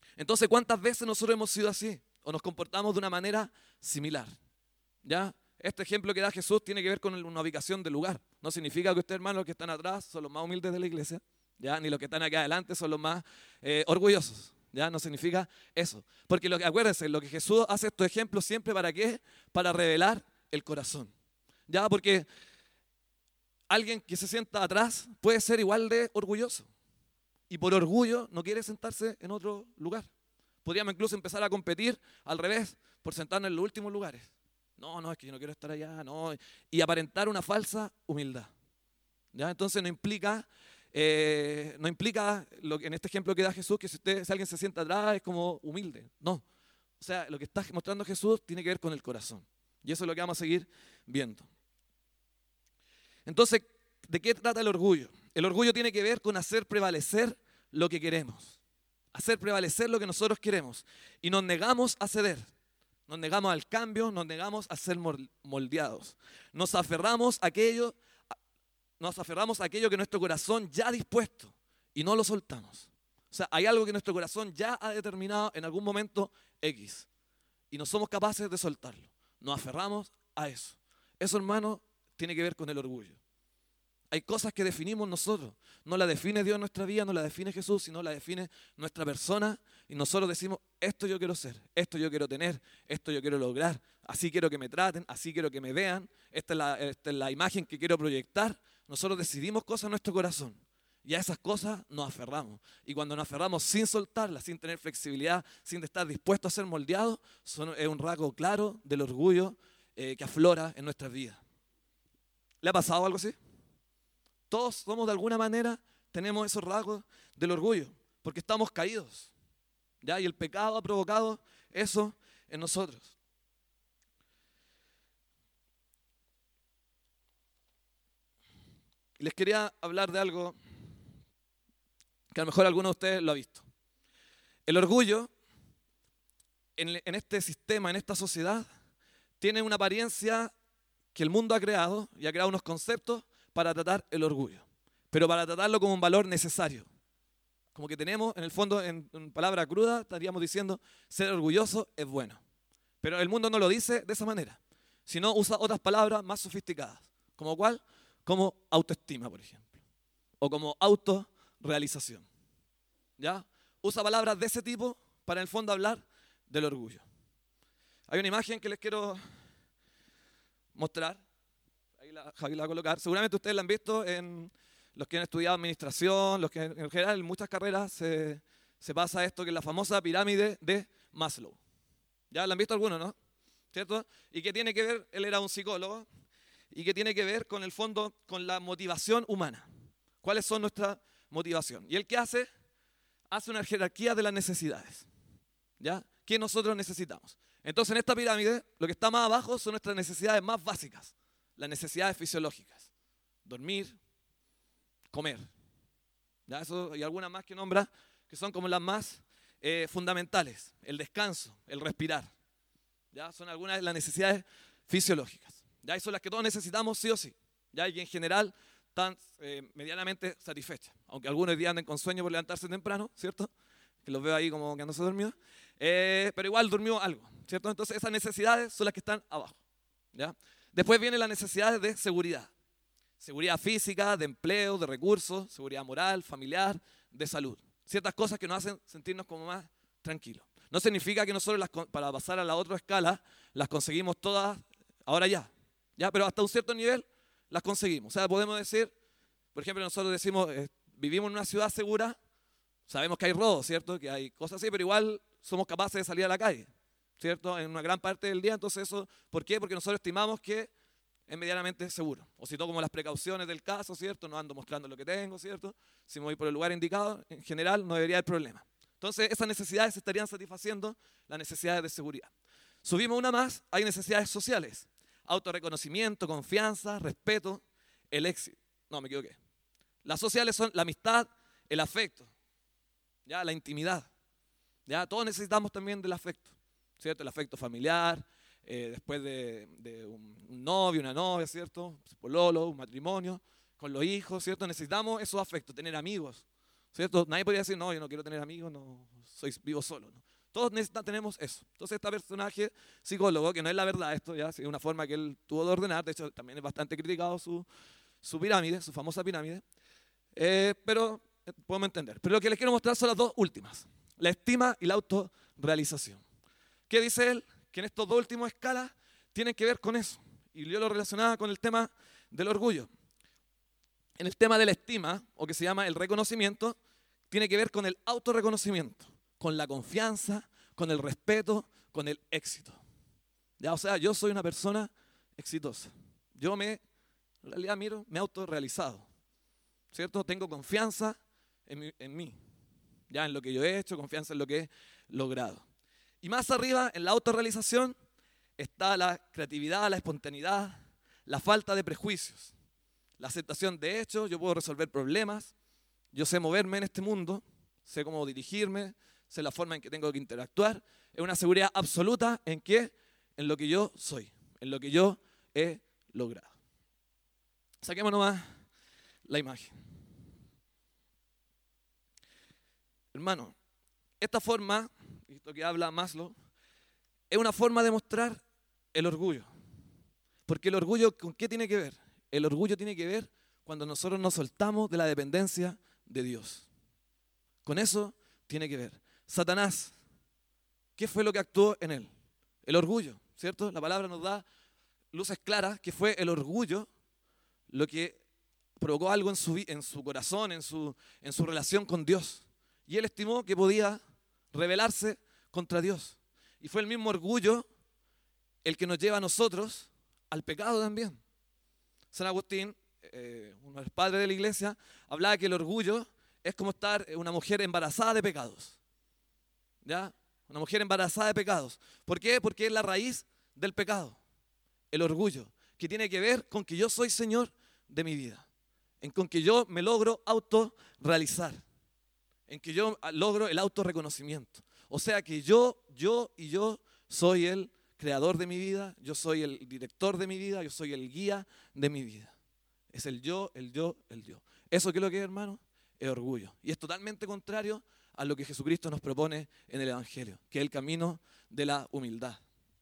Entonces, ¿cuántas veces nosotros hemos sido así? O nos comportamos de una manera similar. ¿Ya? Este ejemplo que da Jesús tiene que ver con una ubicación del lugar. No significa que ustedes, hermanos, los que están atrás son los más humildes de la iglesia, ¿ya? Ni los que están acá adelante son los más eh, orgullosos. ¿Ya? No significa eso. Porque lo que, acuérdense, lo que Jesús hace estos ejemplos siempre, ¿para qué? Para revelar el corazón. ¿Ya? Porque alguien que se sienta atrás puede ser igual de orgulloso. Y por orgullo no quiere sentarse en otro lugar. Podríamos incluso empezar a competir al revés, por sentarnos en los últimos lugares. No, no, es que yo no quiero estar allá, no. Y aparentar una falsa humildad. ¿Ya? Entonces no implica, eh, no implica lo que en este ejemplo que da Jesús, que si, usted, si alguien se sienta atrás es como humilde. No. O sea, lo que está mostrando Jesús tiene que ver con el corazón. Y eso es lo que vamos a seguir viendo. Entonces, ¿de qué trata el orgullo? El orgullo tiene que ver con hacer prevalecer lo que queremos. Hacer prevalecer lo que nosotros queremos. Y nos negamos a ceder. Nos negamos al cambio, nos negamos a ser moldeados. Nos aferramos a aquello, nos aferramos a aquello que nuestro corazón ya ha dispuesto y no lo soltamos. O sea, hay algo que nuestro corazón ya ha determinado en algún momento X y no somos capaces de soltarlo. Nos aferramos a eso. Eso, hermano, tiene que ver con el orgullo. Hay cosas que definimos nosotros. No la define Dios en nuestra vida, no la define Jesús, sino la define nuestra persona. Y nosotros decimos, esto yo quiero ser, esto yo quiero tener, esto yo quiero lograr. Así quiero que me traten, así quiero que me vean. Esta es la, esta es la imagen que quiero proyectar. Nosotros decidimos cosas en nuestro corazón. Y a esas cosas nos aferramos. Y cuando nos aferramos sin soltarlas, sin tener flexibilidad, sin estar dispuestos a ser moldeados, son, es un rasgo claro del orgullo eh, que aflora en nuestras vidas. ¿Le ha pasado algo así? Todos somos de alguna manera, tenemos esos rasgos del orgullo, porque estamos caídos. ¿Ya? Y el pecado ha provocado eso en nosotros. Y les quería hablar de algo que a lo mejor alguno de ustedes lo ha visto. El orgullo en, en este sistema, en esta sociedad, tiene una apariencia que el mundo ha creado y ha creado unos conceptos para tratar el orgullo, pero para tratarlo como un valor necesario. Como que tenemos, en el fondo, en, en palabra cruda, estaríamos diciendo, ser orgulloso es bueno. Pero el mundo no lo dice de esa manera, sino usa otras palabras más sofisticadas. ¿Como cuál? Como autoestima, por ejemplo. O como autorrealización. ¿Ya? Usa palabras de ese tipo para, en el fondo, hablar del orgullo. Hay una imagen que les quiero mostrar. Ahí la, Javi la va a colocar. Seguramente ustedes la han visto en los que han estudiado administración, los que en general en muchas carreras se, se pasa esto que es la famosa pirámide de Maslow. ¿Ya la han visto algunos, no? ¿Cierto? ¿Y qué tiene que ver? Él era un psicólogo. ¿Y qué tiene que ver con el fondo, con la motivación humana? ¿Cuáles son nuestras motivaciones? ¿Y él qué hace? Hace una jerarquía de las necesidades. ¿Ya? ¿Qué nosotros necesitamos? Entonces en esta pirámide, lo que está más abajo son nuestras necesidades más básicas. Las necesidades fisiológicas. Dormir, comer. ¿Ya? Eso, y algunas más que nombra, que son como las más eh, fundamentales. El descanso, el respirar. ¿Ya? Son algunas de las necesidades fisiológicas. ¿Ya? Y son las que todos necesitamos sí o sí. ¿Ya? Y en general están eh, medianamente satisfechas. Aunque algunos días anden con sueño por levantarse temprano, ¿cierto? Que los veo ahí como que no se durmió. Eh, pero igual durmió algo, ¿cierto? Entonces esas necesidades son las que están abajo. ¿Ya? Después vienen las necesidades de seguridad. Seguridad física, de empleo, de recursos, seguridad moral, familiar, de salud. Ciertas cosas que nos hacen sentirnos como más tranquilos. No significa que nosotros las, para pasar a la otra escala las conseguimos todas ahora ya. ¿Ya? Pero hasta un cierto nivel las conseguimos. O sea, podemos decir, por ejemplo, nosotros decimos, eh, vivimos en una ciudad segura, sabemos que hay robo, ¿cierto? Que hay cosas así, pero igual somos capaces de salir a la calle, ¿cierto? En una gran parte del día. Entonces eso, ¿por qué? Porque nosotros estimamos que es medianamente seguro. O si tomo las precauciones del caso, ¿cierto? No ando mostrando lo que tengo, ¿cierto? Si me voy por el lugar indicado, en general no debería haber problema. Entonces esas necesidades se estarían satisfaciendo, las necesidades de seguridad. Subimos una más, hay necesidades sociales. Autorreconocimiento, confianza, respeto, el éxito. No, me equivoqué. Las sociales son la amistad, el afecto, ¿ya? La intimidad. ¿Ya? Todos necesitamos también del afecto, ¿cierto? El afecto familiar, eh, después de, de un, un novio, una novia, ¿cierto? Un pololo, un matrimonio, con los hijos, ¿cierto? Necesitamos esos afectos, tener amigos, ¿cierto? Nadie podría decir, no, yo no quiero tener amigos, no, soy vivo solo. ¿no? Todos necesitan, tenemos eso. Entonces este personaje psicólogo, que no es la verdad esto, ya, es una forma que él tuvo de ordenar, de hecho también es bastante criticado su, su pirámide, su famosa pirámide, eh, pero eh, podemos entender. Pero lo que les quiero mostrar son las dos últimas, la estima y la autorrealización. ¿Qué dice él? Que en estos dos últimos escalas tienen que ver con eso. Y yo lo relacionaba con el tema del orgullo. En el tema de la estima, o que se llama el reconocimiento, tiene que ver con el autorreconocimiento, con la confianza, con el respeto, con el éxito. Ya, o sea, yo soy una persona exitosa. Yo me, en realidad miro, me he autorrealizado, ¿cierto? Tengo confianza en, mi, en mí, ya en lo que yo he hecho, confianza en lo que he logrado. Y más arriba, en la autorrealización, está la creatividad, la espontaneidad, la falta de prejuicios, la aceptación de hechos. Yo puedo resolver problemas, yo sé moverme en este mundo, sé cómo dirigirme, sé la forma en que tengo que interactuar. Es una seguridad absoluta en qué, en lo que yo soy, en lo que yo he logrado. Saquemos nomás la imagen. Hermano, esta forma, esto que habla Maslow, es una forma de mostrar el orgullo. Porque el orgullo, ¿con qué tiene que ver? El orgullo tiene que ver cuando nosotros nos soltamos de la dependencia de Dios. Con eso tiene que ver. Satanás, ¿qué fue lo que actuó en él? El orgullo, ¿cierto? La palabra nos da luces claras que fue el orgullo lo que provocó algo en su, en su corazón, en su, en su relación con Dios. Y él estimó que podía rebelarse contra Dios. Y fue el mismo orgullo el que nos lleva a nosotros al pecado también. San Agustín, eh, uno de los padres de la iglesia, hablaba que el orgullo es como estar una mujer embarazada de pecados. ¿Ya? Una mujer embarazada de pecados. ¿Por qué? Porque es la raíz del pecado. El orgullo, que tiene que ver con que yo soy Señor de mi vida. En con que yo me logro autorrealizar. En que yo logro el autorreconocimiento. O sea que yo, yo y yo soy el creador de mi vida, yo soy el director de mi vida, yo soy el guía de mi vida. Es el yo, el yo, el yo. ¿Eso qué es lo que es, hermano? Es orgullo. Y es totalmente contrario a lo que Jesucristo nos propone en el Evangelio, que es el camino de la humildad.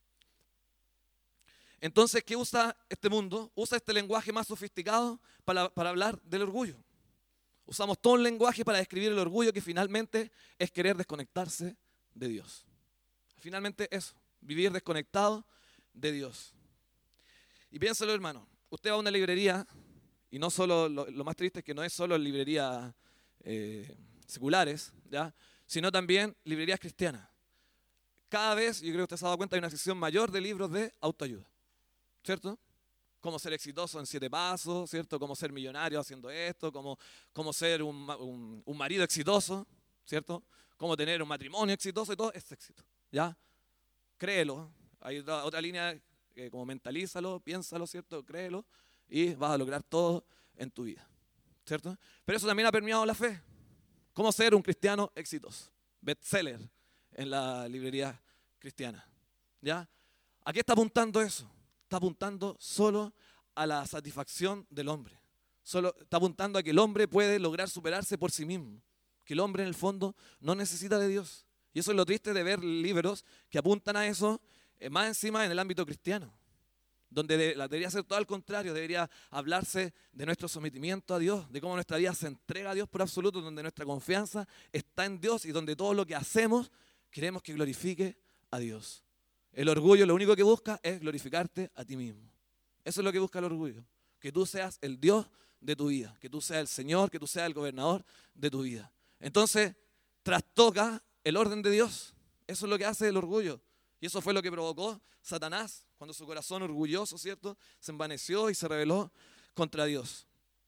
Entonces, ¿qué usa este mundo? Usa este lenguaje más sofisticado para, para hablar del orgullo. Usamos todo un lenguaje para describir el orgullo, que finalmente es querer desconectarse de Dios. Finalmente eso. Vivir desconectado de Dios. Y piénselo, hermano, usted va a una librería, y no solo, lo, lo más triste es que no es solo librerías eh, seculares, ¿ya? Sino también librerías cristianas. Cada vez, yo creo que usted se ha dado cuenta, hay una sección mayor de libros de autoayuda, ¿cierto? Cómo ser exitoso en siete pasos, ¿cierto? Cómo ser millonario haciendo esto, cómo, cómo ser un, un, un marido exitoso, ¿cierto? Cómo tener un matrimonio exitoso y todo es éxito, ¿ya? Créelo. Hay otra, otra línea que como mentalízalo, piénsalo, ¿cierto? Créelo y vas a lograr todo en tu vida, ¿cierto? Pero eso también ha permeado la fe. ¿Cómo ser un cristiano exitoso? Bestseller en la librería cristiana, ¿ya? ¿A qué está apuntando eso? Está apuntando solo a la satisfacción del hombre. Solo está apuntando a que el hombre puede lograr superarse por sí mismo. Que el hombre en el fondo no necesita de Dios. Y eso es lo triste de ver libros que apuntan a eso, eh, más encima en el ámbito cristiano, donde de, la, debería ser todo al contrario, debería hablarse de nuestro sometimiento a Dios, de cómo nuestra vida se entrega a Dios por absoluto, donde nuestra confianza está en Dios y donde todo lo que hacemos queremos que glorifique a Dios. El orgullo lo único que busca es glorificarte a ti mismo. Eso es lo que busca el orgullo, que tú seas el Dios de tu vida, que tú seas el Señor, que tú seas el gobernador de tu vida. Entonces, trastoca el orden de Dios. Eso es lo que hace el orgullo. Y eso fue lo que provocó Satanás cuando su corazón orgulloso, ¿cierto?, se envaneció y se rebeló contra Dios.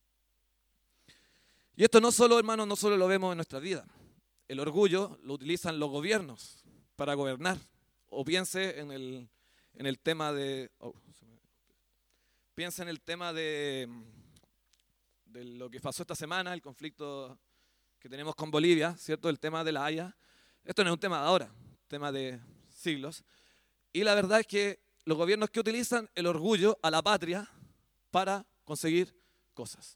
Y esto no solo, hermanos, no solo lo vemos en nuestra vida. El orgullo lo utilizan los gobiernos para gobernar. O piense en el, en el tema de... Oh, piense en el tema de, de lo que pasó esta semana, el conflicto que tenemos con Bolivia, ¿cierto? El tema de la Haya. Esto no es un tema de ahora, un tema de siglos. Y la verdad es que los gobiernos que utilizan el orgullo a la patria para conseguir cosas,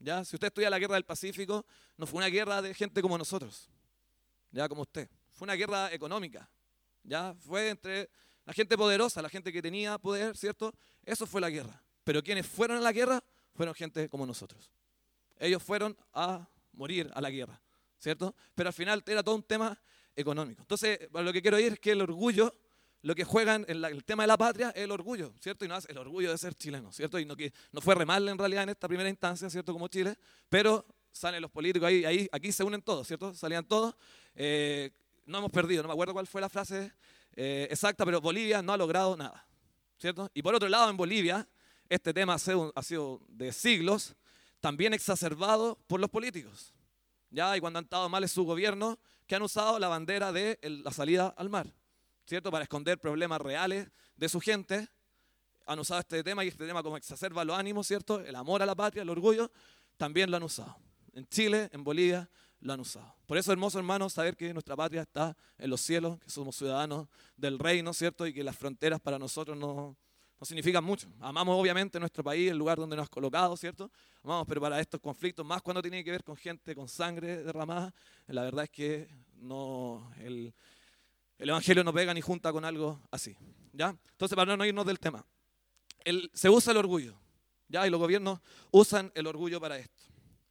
¿Ya? Si usted estudia la guerra del Pacífico, no fue una guerra de gente como nosotros, ya como usted. Fue una guerra económica. ¿Ya? Fue entre la gente poderosa, la gente que tenía poder, ¿cierto? Eso fue la guerra. Pero quienes fueron a la guerra fueron gente como nosotros. Ellos fueron a morir a la guerra, ¿cierto? Pero al final era todo un tema económico. Entonces, lo que quiero decir es que el orgullo, lo que juegan en la, el tema de la patria es el orgullo, ¿cierto? Y no es el orgullo de ser chileno, ¿cierto? Y no, que, no fue re mal en realidad en esta primera instancia, ¿cierto? Como Chile, pero salen los políticos ahí, ahí aquí se unen todos, ¿cierto? Salían todos. Eh, no hemos perdido, no me acuerdo cuál fue la frase eh, exacta, pero Bolivia no ha logrado nada, ¿cierto? Y por otro lado, en Bolivia, este tema ha sido, ha sido de siglos también exacerbado por los políticos. ¿Ya? Y cuando han estado mal en su gobierno, que han usado la bandera de el, la salida al mar, ¿cierto? Para esconder problemas reales de su gente. Han usado este tema y este tema como exacerba los ánimos, ¿cierto? El amor a la patria, el orgullo, también lo han usado. En Chile, en Bolivia, lo han usado. Por eso, hermoso hermano, saber que nuestra patria está en los cielos, que somos ciudadanos del reino, ¿cierto? Y que las fronteras para nosotros no, no significan mucho. Amamos obviamente nuestro país, el lugar donde nos has colocado, ¿cierto? Amamos, pero para estos conflictos, más cuando tiene que ver con gente con sangre derramada, la verdad es que no, el, el evangelio no pega ni junta con algo así, ¿ya? Entonces, para no irnos del tema, el, se usa el orgullo, ¿ya? Y los gobiernos usan el orgullo para esto.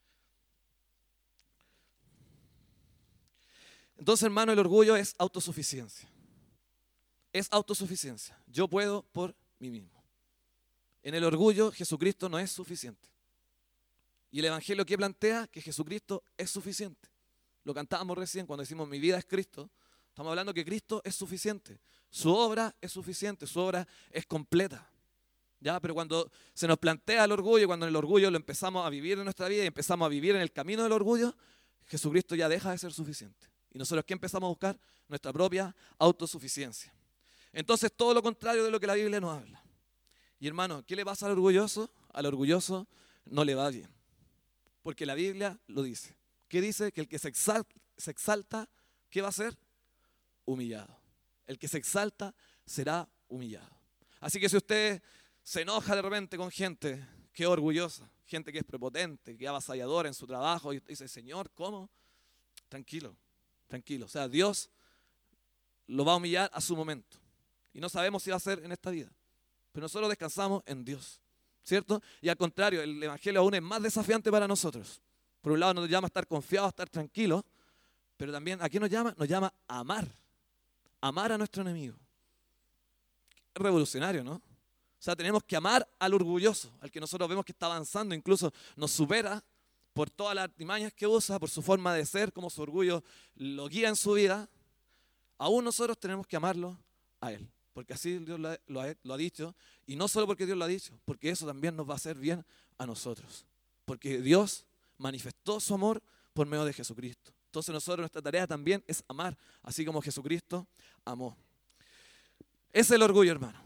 Entonces, hermano, el orgullo es autosuficiencia. Es autosuficiencia. Yo puedo por mí mismo. En el orgullo, Jesucristo no es suficiente. Y el evangelio que plantea que Jesucristo es suficiente. Lo cantábamos recién cuando decimos mi vida es Cristo. Estamos hablando que Cristo es suficiente. Su obra es suficiente, su obra es completa. ¿Ya? Pero cuando se nos plantea el orgullo, cuando en el orgullo lo empezamos a vivir en nuestra vida y empezamos a vivir en el camino del orgullo, Jesucristo ya deja de ser suficiente. Y nosotros, ¿qué empezamos a buscar? Nuestra propia autosuficiencia. Entonces, todo lo contrario de lo que la Biblia nos habla. Y hermano, ¿qué le pasa al orgulloso? Al orgulloso no le va bien. Porque la Biblia lo dice. ¿Qué dice? Que el que se exalta, se exalta, ¿qué va a ser? Humillado. El que se exalta será humillado. Así que si usted se enoja de repente con gente que es orgullosa, gente que es prepotente, que es avasalladora en su trabajo, y dice, Señor, ¿cómo? Tranquilo. Tranquilo, o sea, Dios lo va a humillar a su momento. Y no sabemos si va a ser en esta vida. Pero nosotros descansamos en Dios, ¿cierto? Y al contrario, el evangelio aún es más desafiante para nosotros. Por un lado nos llama a estar confiados, a estar tranquilos, pero también, ¿a qué nos llama? Nos llama a amar. Amar a nuestro enemigo. Es revolucionario, ¿no? O sea, tenemos que amar al orgulloso, al que nosotros vemos que está avanzando, incluso nos supera por todas las artimañas que usa, por su forma de ser, como su orgullo lo guía en su vida. Aún nosotros tenemos que amarlo a Él, porque así Dios lo ha, lo ha, lo ha dicho, y no solo porque Dios lo ha dicho, porque eso también nos va a hacer bien a nosotros, porque Dios manifestó su amor por medio de Jesucristo. Entonces nosotros, nuestra tarea también es amar, así como Jesucristo amó. Ese es el orgullo, hermano.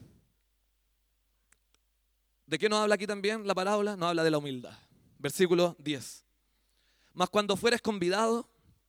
¿De qué nos habla aquí también la parábola? Nos habla de la humildad. Versículo diez. Mas cuando fueres convidado,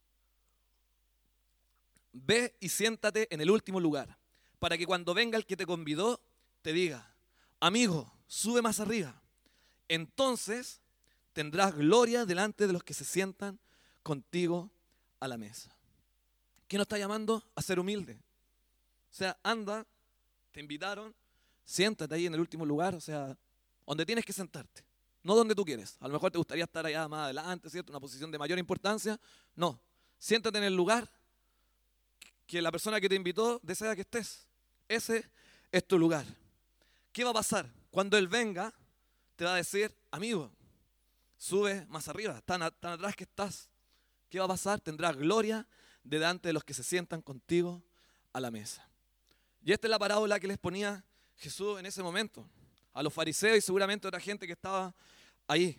ve y siéntate en el último lugar, para que cuando venga el que te convidó, te diga, amigo, sube más arriba. Entonces tendrás gloria delante de los que se sientan contigo a la mesa. ¿Qué nos está llamando? A ser humilde. O sea, anda, te invitaron, siéntate ahí en el último lugar, o sea, donde tienes que sentarte. No donde tú quieres. A lo mejor te gustaría estar allá más adelante, ¿cierto? Una posición de mayor importancia. No. Siéntate en el lugar que la persona que te invitó desea que estés. Ese es tu lugar. ¿Qué va a pasar? Cuando Él venga, te va a decir, amigo, sube más arriba, tan, a, tan atrás que estás. ¿Qué va a pasar? Tendrás gloria delante de los que se sientan contigo a la mesa. Y esta es la parábola que les ponía Jesús en ese momento a los fariseos y seguramente a otra gente que estaba ahí.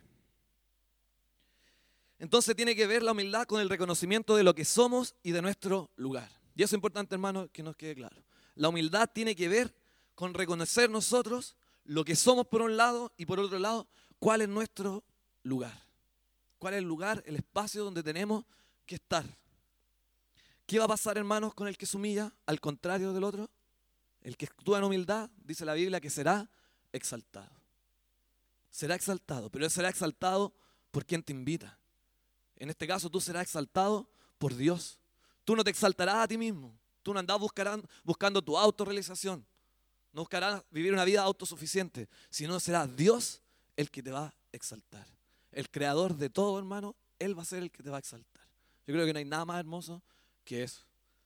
Entonces tiene que ver la humildad con el reconocimiento de lo que somos y de nuestro lugar. Y eso es importante, hermano, que nos quede claro. La humildad tiene que ver con reconocer nosotros lo que somos por un lado y por otro lado, cuál es nuestro lugar. ¿Cuál es el lugar, el espacio donde tenemos que estar? ¿Qué va a pasar, hermanos, con el que se humilla al contrario del otro? El que actúa en humildad, dice la Biblia, que será exaltado. Será exaltado, pero será exaltado por quien te invita. En este caso tú serás exaltado por Dios. Tú no te exaltarás a ti mismo. Tú no andás buscando tu autorrealización. No buscarás vivir una vida autosuficiente, sino será Dios el que te va a exaltar. El creador de todo, hermano, Él va a ser el que te va a exaltar. Yo creo que no hay nada más hermoso que eso.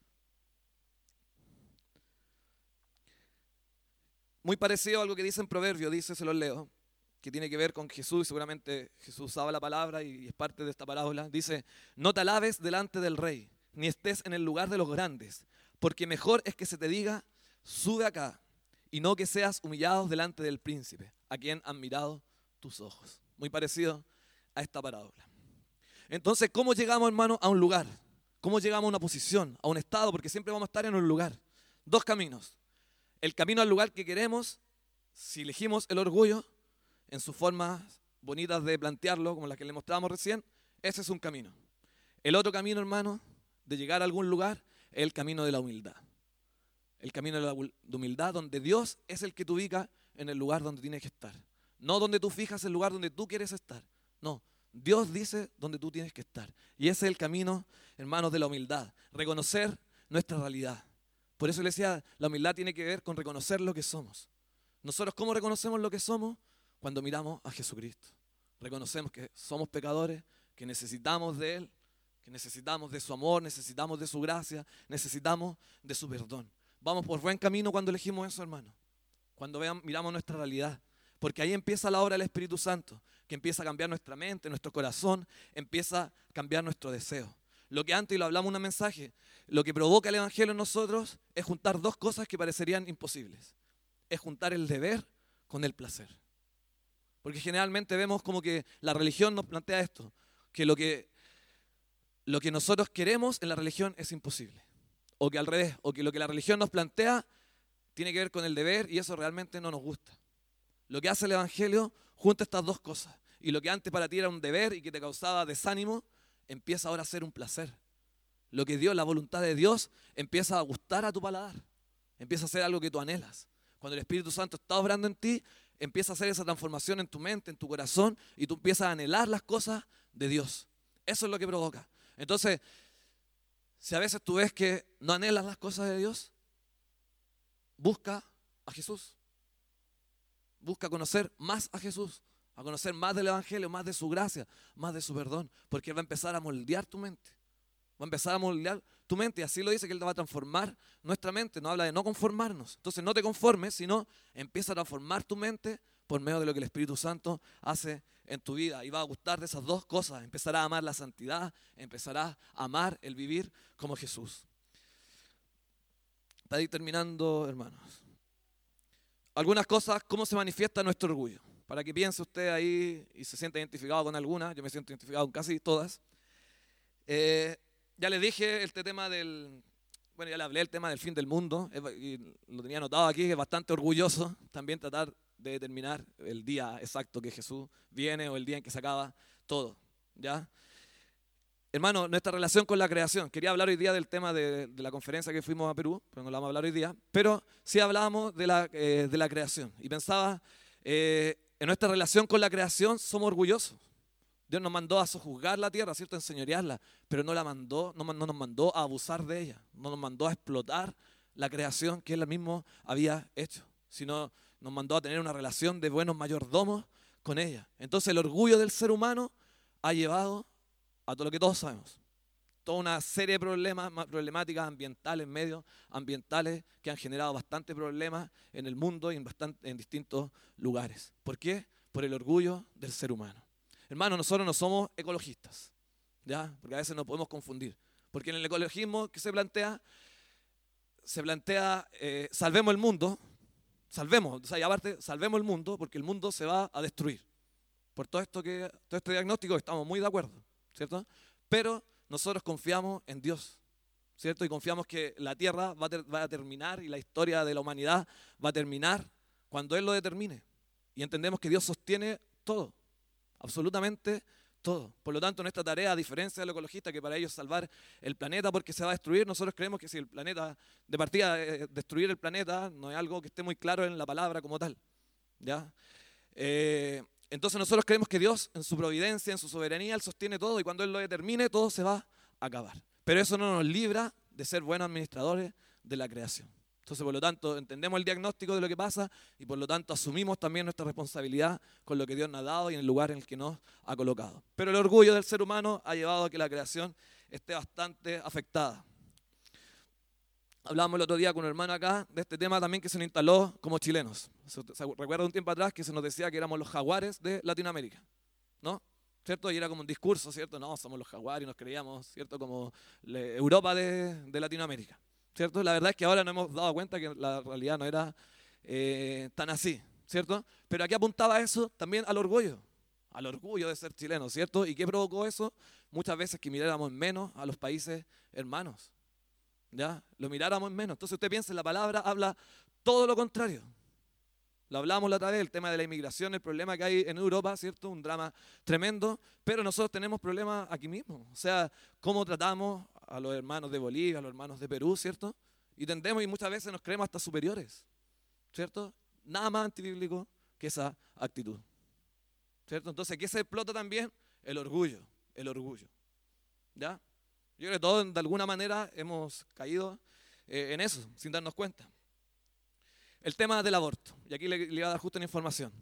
Muy parecido a algo que dice en Proverbios, dice, se los leo, que tiene que ver con Jesús, seguramente Jesús usaba la palabra y es parte de esta parábola. Dice, no te alabes delante del rey, ni estés en el lugar de los grandes, porque mejor es que se te diga, sube acá, y no que seas humillado delante del príncipe, a quien han mirado tus ojos. Muy parecido a esta parábola. Entonces, ¿cómo llegamos, hermano, a un lugar? ¿Cómo llegamos a una posición, a un estado? Porque siempre vamos a estar en un lugar. Dos caminos. El camino al lugar que queremos, si elegimos el orgullo, en sus formas bonitas de plantearlo, como las que le mostrábamos recién, ese es un camino. El otro camino, hermano, de llegar a algún lugar, es el camino de la humildad. El camino de la humildad, donde Dios es el que te ubica en el lugar donde tienes que estar. No donde tú fijas el lugar donde tú quieres estar. No, Dios dice donde tú tienes que estar. Y ese es el camino, hermanos, de la humildad. Reconocer nuestra realidad. Por eso le decía, la humildad tiene que ver con reconocer lo que somos. Nosotros, ¿cómo reconocemos lo que somos? Cuando miramos a Jesucristo. Reconocemos que somos pecadores, que necesitamos de Él, que necesitamos de su amor, necesitamos de su gracia, necesitamos de su perdón. Vamos por buen camino cuando elegimos eso, hermano. Cuando vean, miramos nuestra realidad. Porque ahí empieza la obra del Espíritu Santo, que empieza a cambiar nuestra mente, nuestro corazón, empieza a cambiar nuestro deseo. Lo que antes, y lo hablamos en un mensaje, lo que provoca el Evangelio en nosotros es juntar dos cosas que parecerían imposibles. Es juntar el deber con el placer. Porque generalmente vemos como que la religión nos plantea esto, que lo que, lo que nosotros queremos en la religión es imposible. O que al revés, o que lo que la religión nos plantea tiene que ver con el deber y eso realmente no nos gusta. Lo que hace el Evangelio junta estas dos cosas. Y lo que antes para ti era un deber y que te causaba desánimo, empieza ahora a ser un placer. Lo que Dios, la voluntad de Dios, empieza a gustar a tu paladar. Empieza a ser algo que tú anhelas. Cuando el Espíritu Santo está obrando en ti, empieza a hacer esa transformación en tu mente, en tu corazón, y tú empiezas a anhelar las cosas de Dios. Eso es lo que provoca. Entonces, si a veces tú ves que no anhelas las cosas de Dios, busca a Jesús. Busca conocer más a Jesús, a conocer más del Evangelio, más de su gracia, más de su perdón, porque Él va a empezar a moldear tu mente. Va a empezar a moldear tu mente y así lo dice que Él va a transformar nuestra mente. No habla de no conformarnos. Entonces no te conformes, sino empieza a transformar tu mente por medio de lo que el Espíritu Santo hace en tu vida. Y va a gustar de esas dos cosas. Empezarás a amar la santidad, empezarás a amar el vivir como Jesús. Para ir terminando, hermanos. Algunas cosas, ¿cómo se manifiesta nuestro orgullo? Para que piense usted ahí y se sienta identificado con alguna. Yo me siento identificado con casi todas. Eh, ya les dije este tema del... Bueno, ya le hablé del tema del fin del mundo. Y lo tenía anotado aquí, que es bastante orgulloso también tratar de determinar el día exacto que Jesús viene o el día en que se acaba todo. ¿Ya? Hermano, nuestra relación con la creación. Quería hablar hoy día del tema de, de la conferencia que fuimos a Perú, pero no la vamos a hablar hoy día. Pero sí hablábamos de la, eh, de la creación. Y pensaba, eh, en nuestra relación con la creación somos orgullosos. Dios nos mandó a sojuzgar la tierra, ¿cierto? A enseñorearla, pero no, la mandó, no, no nos mandó a abusar de ella. No nos mandó a explotar la creación que Él mismo había hecho. Sino nos mandó a tener una relación de buenos mayordomos con ella. Entonces el orgullo del ser humano ha llevado a todo lo que todos sabemos, toda una serie de problemas, problemáticas ambientales, medioambientales que han generado bastantes problemas en el mundo y en, bastante, en distintos lugares. ¿Por qué? Por el orgullo del ser humano. Hermanos, nosotros no somos ecologistas, ¿ya? Porque a veces nos podemos confundir. Porque en el ecologismo que se plantea, se plantea, eh, salvemos el mundo, salvemos, o sea, y aparte, salvemos el mundo porque el mundo se va a destruir. Por todo esto que, todo este diagnóstico estamos muy de acuerdo, ¿cierto? Pero nosotros confiamos en Dios, ¿cierto? Y confiamos que la tierra va a, ter, va a terminar y la historia de la humanidad va a terminar cuando Él lo determine. Y entendemos que Dios sostiene todo, absolutamente todo. Por lo tanto, nuestra tarea, a diferencia del ecologista, que para ellos salvar el planeta porque se va a destruir, nosotros creemos que si el planeta, de partida, eh, destruir el planeta no es algo que esté muy claro en la palabra como tal, ¿ya? Eh, Entonces nosotros creemos que Dios en su providencia, en su soberanía, Él sostiene todo y cuando Él lo determine todo se va a acabar. Pero eso no nos libra de ser buenos administradores de la creación. Entonces, por lo tanto, entendemos el diagnóstico de lo que pasa y por lo tanto asumimos también nuestra responsabilidad con lo que Dios nos ha dado y en el lugar en el que nos ha colocado. Pero el orgullo del ser humano ha llevado a que la creación esté bastante afectada. Hablábamos el otro día con un hermano acá de este tema también que se nos instaló como chilenos. Recuerdo un tiempo atrás que se nos decía que éramos los jaguares de Latinoamérica, ¿no? ¿Cierto? Y era como un discurso, ¿cierto? No, somos los jaguares y nos creíamos, ¿cierto? Como Europa de, de Latinoamérica, ¿cierto? La verdad es que ahora nos hemos dado cuenta que la realidad no era eh, tan así, ¿cierto? Pero aquí apuntaba eso también al orgullo, al orgullo de ser chileno, ¿cierto? ¿Y qué provocó eso? Muchas veces que miráramos menos a los países hermanos, ¿ya? Lo miráramos menos. Entonces usted piensa, la palabra habla todo lo contrario. Lo hablamos la otra vez, el tema de la inmigración, el problema que hay en Europa, ¿cierto? Un drama tremendo, pero nosotros tenemos problemas aquí mismo. O sea, cómo tratamos a los hermanos de Bolivia, a los hermanos de Perú, ¿cierto? Y tendemos y muchas veces nos creemos hasta superiores, ¿cierto? Nada más antibíblico que esa actitud, ¿cierto? Entonces, ¿qué se explota también? El orgullo, el orgullo, ¿ya? Yo creo que todos de alguna manera hemos caído eh, en eso, sin darnos cuenta. El tema del aborto, y aquí le, le iba a dar justo una información.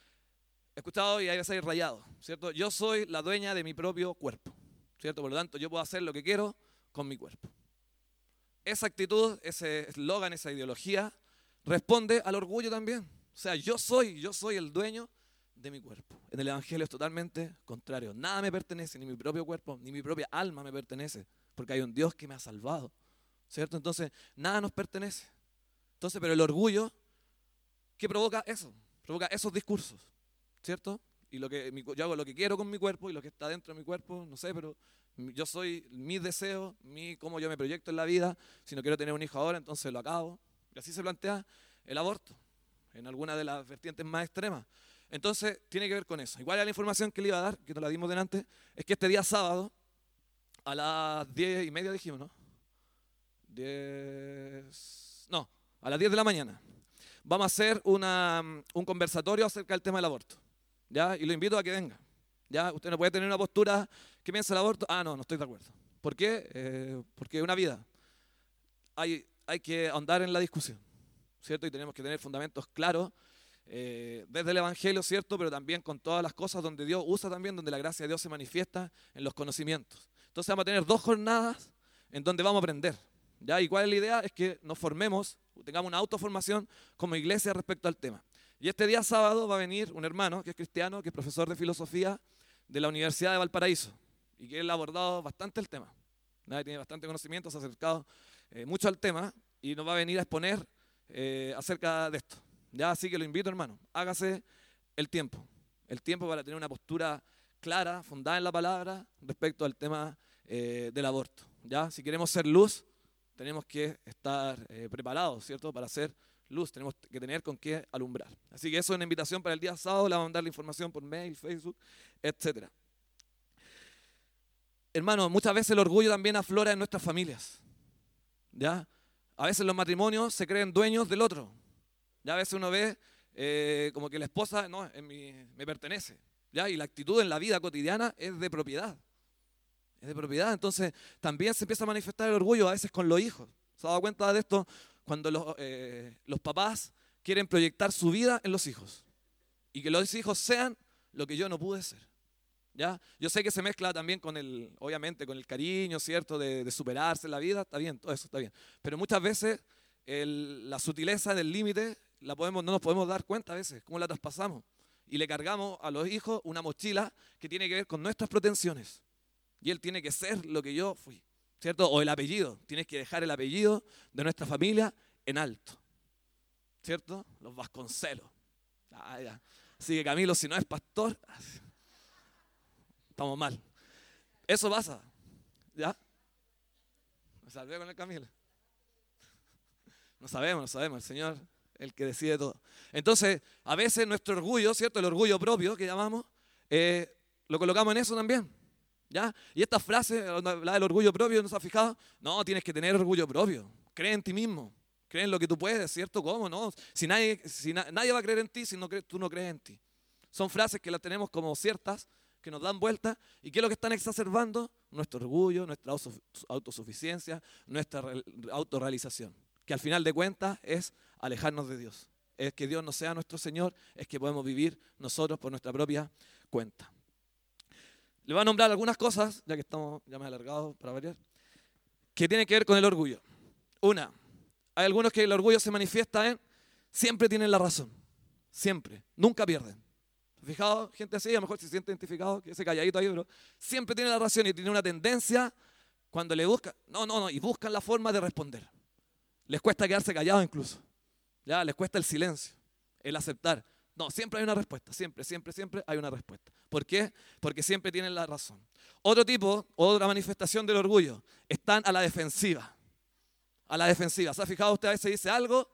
He escuchado y hay veces rayado, ¿cierto? Yo soy la dueña de mi propio cuerpo, ¿cierto? Por lo tanto, yo puedo hacer lo que quiero con mi cuerpo. Esa actitud, ese eslogan, esa ideología, responde al orgullo también. O sea, yo soy, yo soy el dueño de mi cuerpo. En el Evangelio es totalmente contrario. Nada me pertenece, ni mi propio cuerpo, ni mi propia alma me pertenece, porque hay un Dios que me ha salvado, ¿cierto? Entonces, nada nos pertenece. Entonces, pero el orgullo, ¿qué provoca eso? Provoca esos discursos, ¿cierto? Y lo que yo hago lo que quiero con mi cuerpo y lo que está dentro de mi cuerpo, no sé, pero yo soy mis deseos, mi, cómo yo me proyecto en la vida. Si no quiero tener un hijo ahora, entonces lo acabo. Y así se plantea el aborto, en alguna de las vertientes más extremas. Entonces, tiene que ver con eso. Igual a la información que le iba a dar, que te la dimos delante, es que este día sábado, a las diez y media dijimos, ¿no? diez... No. A las diez de la mañana vamos a hacer una, un conversatorio acerca del tema del aborto, ¿ya? Y lo invito a que venga, ¿ya? Usted no puede tener una postura que piensa el aborto, ah, no, no estoy de acuerdo. ¿Por qué? Eh, porque es una vida. Hay, hay que ahondar en la discusión, ¿cierto? Y tenemos que tener fundamentos claros eh, desde el Evangelio, ¿cierto? Pero también con todas las cosas donde Dios usa también, donde la gracia de Dios se manifiesta en los conocimientos. Entonces vamos a tener dos jornadas en donde vamos a aprender, ¿ya? ¿Y cuál es la idea? Es que nos formemos, tengamos una autoformación como iglesia respecto al tema. Y este día sábado va a venir un hermano que es cristiano, que es profesor de filosofía de la Universidad de Valparaíso y que él ha abordado bastante el tema. ¿Ya? Tiene bastante conocimiento, se ha acercado eh, mucho al tema y nos va a venir a exponer eh, acerca de esto. ¿Ya? Así que lo invito, hermano, hágase el tiempo, el tiempo para tener una postura clara, fundada en la palabra respecto al tema eh, del aborto. ¿Ya? Si queremos ser luz, tenemos que estar eh, preparados, ¿cierto? Para hacer luz, tenemos que tener con qué alumbrar. Así que eso es una invitación para el día sábado, le vamos a mandar la información por mail, Facebook, etcétera. Hermano, muchas veces el orgullo también aflora en nuestras familias, ¿ya? A veces los matrimonios se creen dueños del otro. Ya a veces uno ve eh, como que la esposa, no, es mi, me pertenece, ¿ya? Y la actitud en la vida cotidiana es de propiedad. Es de propiedad, entonces también se empieza a manifestar el orgullo a veces con los hijos. ¿Se ha dado cuenta de esto? Cuando los, eh, los papás quieren proyectar su vida en los hijos y que los hijos sean lo que yo no pude ser, ¿ya? Yo sé que se mezcla también con el, obviamente, con el cariño, ¿cierto? De, de superarse en la vida, está bien, todo eso está bien. Pero muchas veces el, la sutileza del límite la podemos, no nos podemos dar cuenta a veces, cómo la traspasamos. Y le cargamos a los hijos una mochila que tiene que ver con nuestras pretensiones. Y él tiene que ser lo que yo fui, ¿cierto? O el apellido. Tienes que dejar el apellido de nuestra familia en alto, ¿cierto? Los Vasconcelos. Ah, ya. Así que Camilo, si no es pastor, estamos mal. Eso pasa, ¿ya? Me salvé con el Camilo. No sabemos, no sabemos. El Señor, el que decide todo. Entonces, a veces nuestro orgullo, ¿cierto? El orgullo propio que llamamos, eh, lo colocamos en eso también. ¿Ya? Y esta frase, la del orgullo propio, ¿no se ha fijado? No, tienes que tener orgullo propio. Cree en ti mismo. Cree en lo que tú puedes, ¿cierto? ¿Cómo? No. Si nadie, si na, nadie va a creer en ti si no cre, tú no crees en ti. O Son frases que las tenemos como ciertas, que nos dan vuelta. ¿Y qué es lo que están exacerbando? Nuestro orgullo, nuestra autosuficiencia, nuestra autorrealización. Que al final de cuentas es alejarnos de Dios. Es que Dios no sea nuestro Señor, es que podemos vivir nosotros por nuestra propia cuenta. Le voy a nombrar algunas cosas, ya que estamos ya más alargados para variar, que tienen que ver con el orgullo. Una, hay algunos que el orgullo se manifiesta en siempre tienen la razón. Siempre, nunca pierden. Fijado, gente así, a lo mejor se siente identificado, que ese calladito ahí, pero siempre tiene la razón y tiene una tendencia cuando le buscan, no, no, no, y buscan la forma de responder. Les cuesta quedarse callados incluso. Ya, les cuesta el silencio, el aceptar. No, siempre hay una respuesta, siempre, siempre, siempre hay una respuesta. ¿Por qué? Porque siempre tienen la razón. Otro tipo, otra manifestación del orgullo, están a la defensiva. A la defensiva. ¿Se ha fijado usted? A veces dice algo,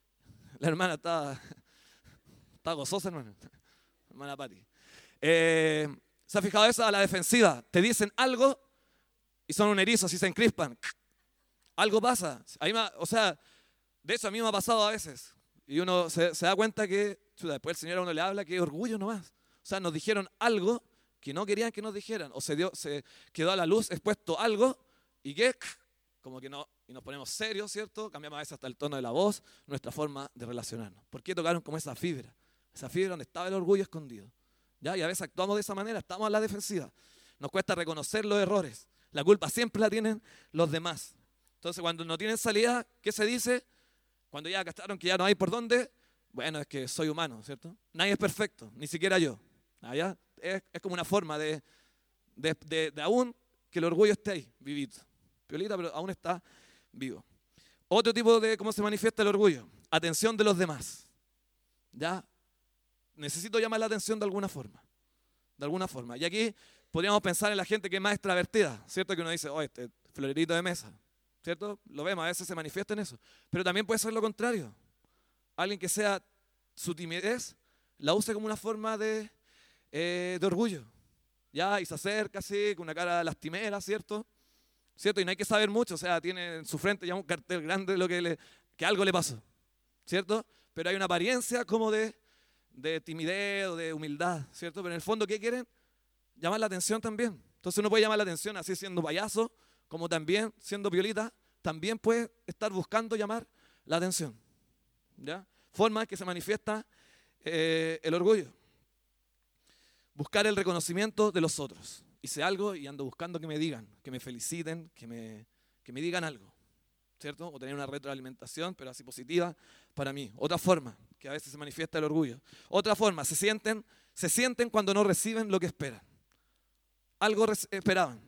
la hermana está, está gozosa, hermana. Hermana Pati. Eh, ¿Se ha fijado eso? A la defensiva. Te dicen algo y son un erizo, así se encrispan. Algo pasa. A mí me, o sea, de eso a mí me ha pasado a veces. Y uno se, se da cuenta que chuta, después el Señor a uno le habla que es orgullo nomás. O sea, nos dijeron algo que no querían que nos dijeran. O se, dio, se quedó a la luz expuesto algo y que como que no, y nos ponemos serios, ¿cierto? Cambiamos a veces hasta el tono de la voz, nuestra forma de relacionarnos. ¿Por qué tocaron como esa fibra? Esa fibra donde estaba el orgullo escondido. ¿Ya? Y a veces actuamos de esa manera, estamos a la defensiva. Nos cuesta reconocer los errores. La culpa siempre la tienen los demás. Entonces, cuando no tienen salida, ¿qué se dice? Cuando ya gastaron que ya no hay por dónde, bueno, es que soy humano, ¿cierto? Nadie es perfecto, ni siquiera yo. ¿Ya? Es, es como una forma de, de, de, de aún que el orgullo esté ahí, vivito. Piolita, pero aún está vivo. Otro tipo de cómo se manifiesta el orgullo. Atención de los demás. ¿Ya? Necesito llamar la atención de alguna forma. De alguna forma. Y aquí podríamos pensar en la gente que es más extravertida, ¿cierto? Que uno dice, oh, este florerito de mesa, ¿cierto? Lo vemos, a veces se manifiesta en eso. Pero también puede ser lo contrario. Alguien que sea su timidez, la use como una forma de, eh, de orgullo. ¿Ya? Y se acerca así, con una cara lastimera, ¿cierto? ¿Cierto? Y no hay que saber mucho, o sea, tiene en su frente ya un cartel grande de lo que, le, que algo le pasó, ¿cierto? Pero hay una apariencia como de, de timidez o de humildad, ¿cierto? Pero en el fondo, ¿qué quieren? Llamar la atención también. Entonces uno puede llamar la atención así siendo payaso, como también siendo piolita, también puede estar buscando llamar la atención, ¿ya? Forma que se manifiesta eh, el orgullo. Buscar el reconocimiento de los otros. Hice algo y ando buscando que me digan, que me feliciten, que me, que me digan algo, ¿cierto? O tener una retroalimentación, pero así positiva para mí. Otra forma, que a veces se manifiesta el orgullo. Otra forma, se sienten, se sienten cuando no reciben lo que esperan. Algo esperaban.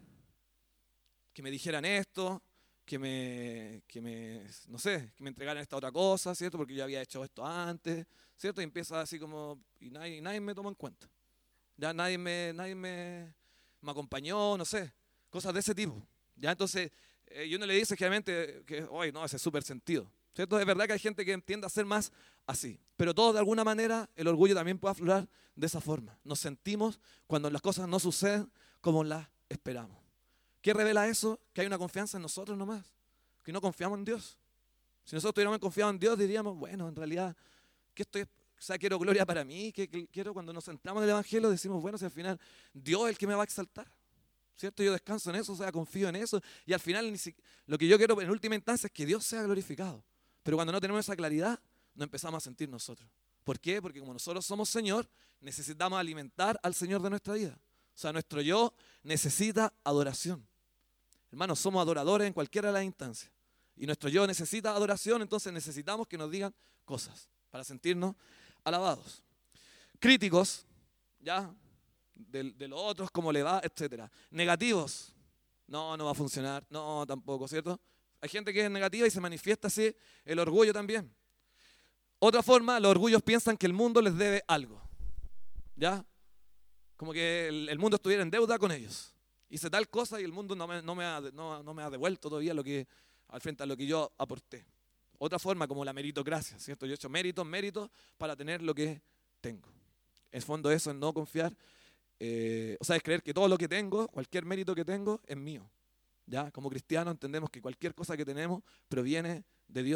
Que me dijeran esto, que me, que me, no sé, que me entregaran esta otra cosa, ¿cierto? Porque yo había hecho esto antes, ¿cierto? Y empieza así como, y nadie, nadie me toma en cuenta. Ya nadie me, nadie me... me acompañó, no sé, cosas de ese tipo. ¿Ya? Entonces, eh, y uno le dice generalmente que, oye, no, ese es súper sentido. ¿Cierto? Es verdad que hay gente que tiende a ser más así. Pero todos, de alguna manera, el orgullo también puede aflorar de esa forma. Nos sentimos cuando las cosas no suceden como las esperamos. ¿Qué revela eso? Que hay una confianza en nosotros nomás. Que no confiamos en Dios. Si nosotros tuviéramos confiado en Dios, diríamos, bueno, en realidad, ¿qué estoy esperando? O sea, quiero gloria para mí, que, que quiero cuando nos centramos en el Evangelio, decimos, bueno, si al final Dios es el que me va a exaltar, ¿cierto? Yo descanso en eso, o sea, confío en eso, y al final ni si, lo que yo quiero en última instancia es que Dios sea glorificado. Pero cuando no tenemos esa claridad, no empezamos a sentir nosotros. ¿Por qué? Porque como nosotros somos Señor, necesitamos alimentar al Señor de nuestra vida. O sea, nuestro yo necesita adoración. Hermanos, somos adoradores en cualquiera de las instancias. Y nuestro yo necesita adoración, entonces necesitamos que nos digan cosas para sentirnos alabados. Críticos, ya, de, de los otros, cómo le va, etcétera. Negativos, no, no va a funcionar, no, tampoco, ¿cierto? Hay gente que es negativa y se manifiesta así el orgullo también. Otra forma, los orgullos piensan que el mundo les debe algo, ¿ya? Como que el, el mundo estuviera en deuda con ellos. Hice tal cosa y el mundo no me, no me, ha, no, no me ha devuelto todavía lo que, al frente a lo que yo aporté. Otra forma, como la meritocracia, ¿cierto? Yo he hecho méritos, méritos para tener lo que tengo. En el fondo eso es no confiar, eh, o sea, es creer que todo lo que tengo, cualquier mérito que tengo, es mío. ¿Ya? Como cristianos entendemos que cualquier cosa que tenemos proviene de Dios.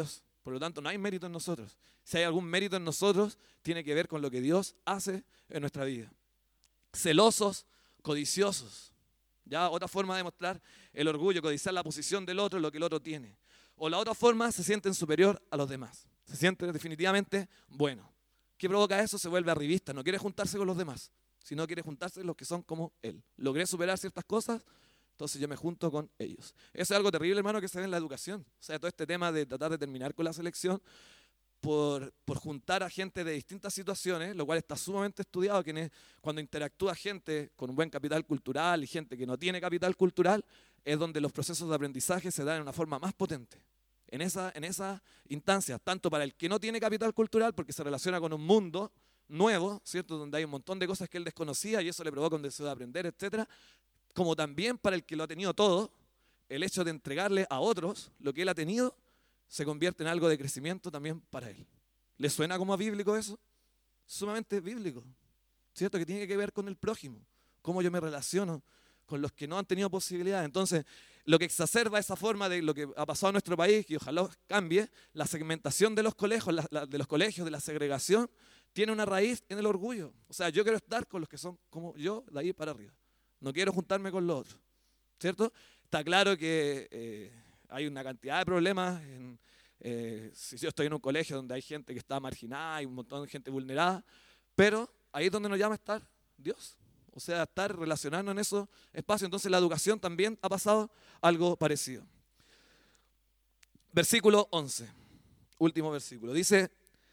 Por lo tanto, no hay mérito en nosotros. Si hay algún mérito en nosotros, tiene que ver con lo que Dios hace en nuestra vida. Celosos, codiciosos. Ya otra forma de mostrar el orgullo, codiciar la posición del otro, lo que el otro tiene. O la otra forma, se sienten superior a los demás. Se siente definitivamente bueno. ¿Qué provoca eso? Se vuelve arribista. No quiere juntarse con los demás, sino quiere juntarse con los que son como él. Logré superar ciertas cosas, entonces yo me junto con ellos. Eso es algo terrible, hermano, que se ve en la educación. O sea, todo este tema de tratar de terminar con la selección por, por juntar a gente de distintas situaciones, lo cual está sumamente estudiado, que es cuando interactúa gente con un buen capital cultural y gente que no tiene capital cultural, es donde los procesos de aprendizaje se dan de una forma más potente. En esa, en esa instancia, tanto para el que no tiene capital cultural, porque se relaciona con un mundo nuevo, ¿cierto? Donde hay un montón de cosas que él desconocía y eso le provoca un deseo de aprender, etcétera, como también para el que lo ha tenido todo, el hecho de entregarle a otros lo que él ha tenido se convierte en algo de crecimiento también para él. ¿Le suena como a bíblico eso? Sumamente bíblico, ¿cierto? Que tiene que ver con el prójimo, cómo yo me relaciono con los que no han tenido posibilidad. Entonces, lo que exacerba esa forma de lo que ha pasado en nuestro país, que ojalá cambie, la segmentación de los colegios, la, la, de los colegios, de la segregación, tiene una raíz en el orgullo. O sea, yo quiero estar con los que son como yo, de ahí para arriba. No quiero juntarme con los otros, ¿cierto? Está claro que eh, hay una cantidad de problemas. En, eh, si yo estoy en un colegio donde hay gente que está marginada, hay un montón de gente vulnerada, pero ahí es donde nos llama a estar Dios. O sea, estar relacionando en esos espacios. Entonces la educación también ha pasado algo parecido. Versículo once, último versículo. Dice,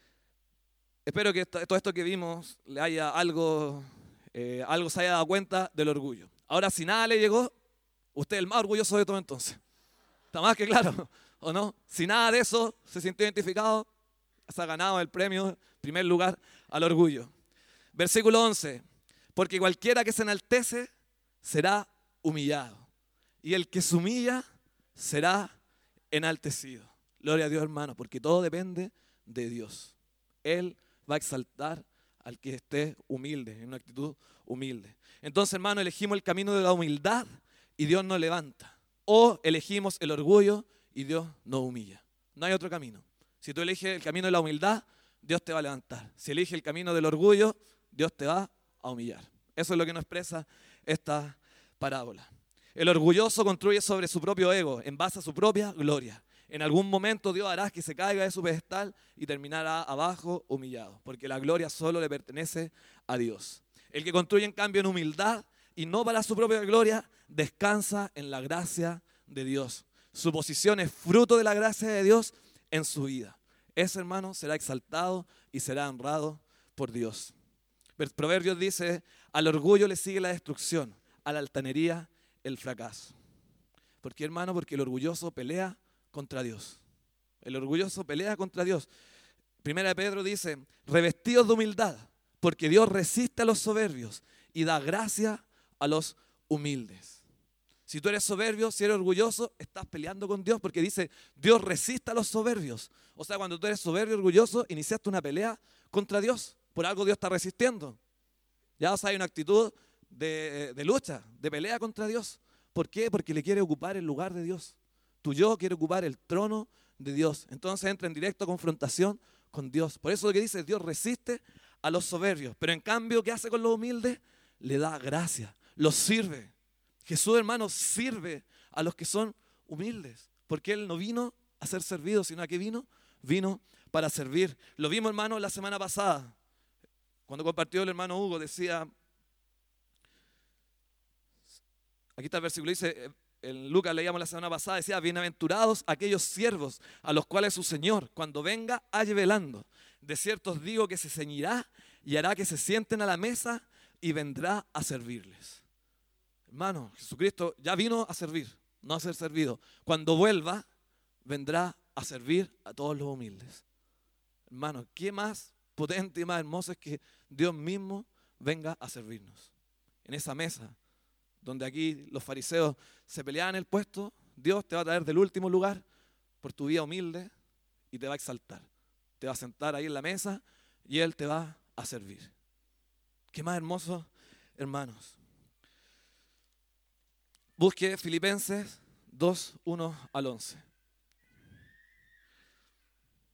espero que todo esto que vimos le haya algo... Eh, algo se haya dado cuenta del orgullo. Ahora, si nada le llegó, usted es el más orgulloso de todo entonces. Está más que claro, ¿o no? Si nada de eso se sintió identificado, se ha ganado el premio, primer lugar, al orgullo. Versículo once. Porque cualquiera que se enaltece será humillado. Y el que se humilla será enaltecido. Gloria a Dios, hermano, porque todo depende de Dios. Él va a exaltar al que esté humilde, en una actitud humilde. Entonces, hermano, elegimos el camino de la humildad y Dios nos levanta. O elegimos el orgullo y Dios nos humilla. No hay otro camino. Si tú eliges el camino de la humildad, Dios te va a levantar. Si eliges el camino del orgullo, Dios te va a humillar. Eso es lo que nos expresa esta parábola. El orgulloso construye sobre su propio ego, en base a su propia gloria. En algún momento Dios hará que se caiga de su pedestal y terminará abajo humillado, porque la gloria solo le pertenece a Dios. El que construye en cambio en humildad y no para su propia gloria, descansa en la gracia de Dios. Su posición es fruto de la gracia de Dios en su vida. Ese hermano será exaltado y será honrado por Dios. Proverbios dice, al orgullo le sigue la destrucción, a la altanería el fracaso. ¿Por qué, hermano? Porque el orgulloso pelea contra Dios. El orgulloso pelea contra Dios. Primera de Pedro dice, revestidos de humildad, porque Dios resiste a los soberbios y da gracia a los humildes. Si tú eres soberbio, si eres orgulloso, estás peleando con Dios, porque dice, Dios resiste a los soberbios. O sea, cuando tú eres soberbio y orgulloso, iniciaste una pelea contra Dios. Por algo Dios está resistiendo. Ya, o sea, hay una actitud de, de lucha, de pelea contra Dios. ¿Por qué? Porque le quiere ocupar el lugar de Dios. Tu yo quiere ocupar el trono de Dios. Entonces entra en directa confrontación con Dios. Por eso lo que dice, Dios resiste a los soberbios. Pero en cambio, ¿qué hace con los humildes? Le da gracia, los sirve. Jesús, hermano, sirve a los que son humildes. Porque Él no vino a ser servido, sino a qué vino? Vino para servir. Lo vimos, hermano, la semana pasada. Cuando compartió el hermano Hugo, decía, aquí está el versículo, dice, en Lucas leíamos la semana pasada, decía, bienaventurados aquellos siervos a los cuales su Señor, cuando venga, halle velando. De cierto os digo que se ceñirá y hará que se sienten a la mesa y vendrá a servirles. Hermano, Jesucristo ya vino a servir, no a ser servido. Cuando vuelva, vendrá a servir a todos los humildes. Hermano, ¿qué más potente y más hermoso es que Dios mismo venga a servirnos? En esa mesa, donde aquí los fariseos se peleaban el puesto, Dios te va a traer del último lugar por tu vida humilde y te va a exaltar. Te va a sentar ahí en la mesa y Él te va a servir. ¿Qué más hermoso, hermanos? Busque Filipenses dos, uno al once.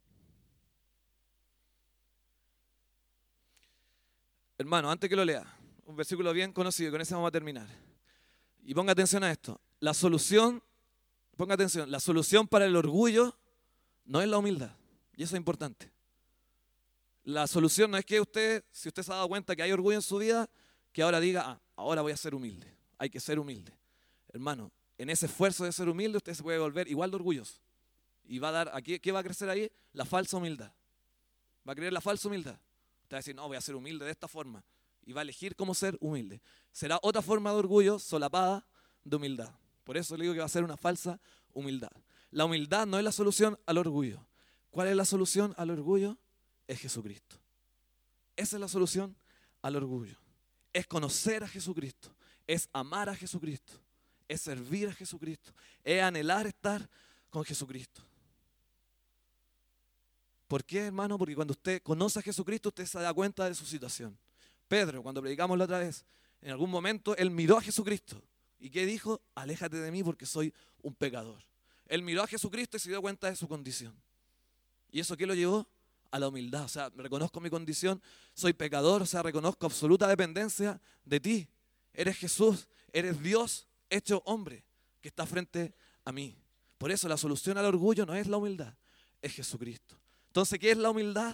Hermano, antes que lo lea, un versículo bien conocido, y con ese vamos a terminar. Y ponga atención a esto. La solución, ponga atención, la solución para el orgullo no es la humildad. Y eso es importante. La solución no es que usted, si usted se ha dado cuenta que hay orgullo en su vida, que ahora diga, ah, ahora voy a ser humilde. Hay que ser humilde. Hermano, en ese esfuerzo de ser humilde, usted se puede volver igual de orgulloso. Y va a dar, ¿qué, qué va a crecer ahí? La falsa humildad. Va a creer la falsa humildad. Usted va a decir, no, voy a ser humilde de esta forma. Y va a elegir cómo ser humilde. Será otra forma de orgullo solapada de humildad. Por eso le digo que va a ser una falsa humildad. La humildad no es la solución al orgullo. ¿Cuál es la solución al orgullo? Es Jesucristo. Esa es la solución al orgullo. Es conocer a Jesucristo. Es amar a Jesucristo. Es servir a Jesucristo. Es anhelar estar con Jesucristo. ¿Por qué, hermano? Porque cuando usted conoce a Jesucristo, usted se da cuenta de su situación. Pedro, cuando predicamos la otra vez, en algún momento él miró a Jesucristo. ¿Y qué dijo? Aléjate de mí porque soy un pecador. Él miró a Jesucristo y se dio cuenta de su condición. ¿Y eso qué lo llevó? A la humildad. O sea, reconozco mi condición, soy pecador, o sea, reconozco absoluta dependencia de ti. Eres Jesús, eres Dios hecho hombre que está frente a mí. Por eso la solución al orgullo no es la humildad, es Jesucristo. Entonces, ¿qué es la humildad?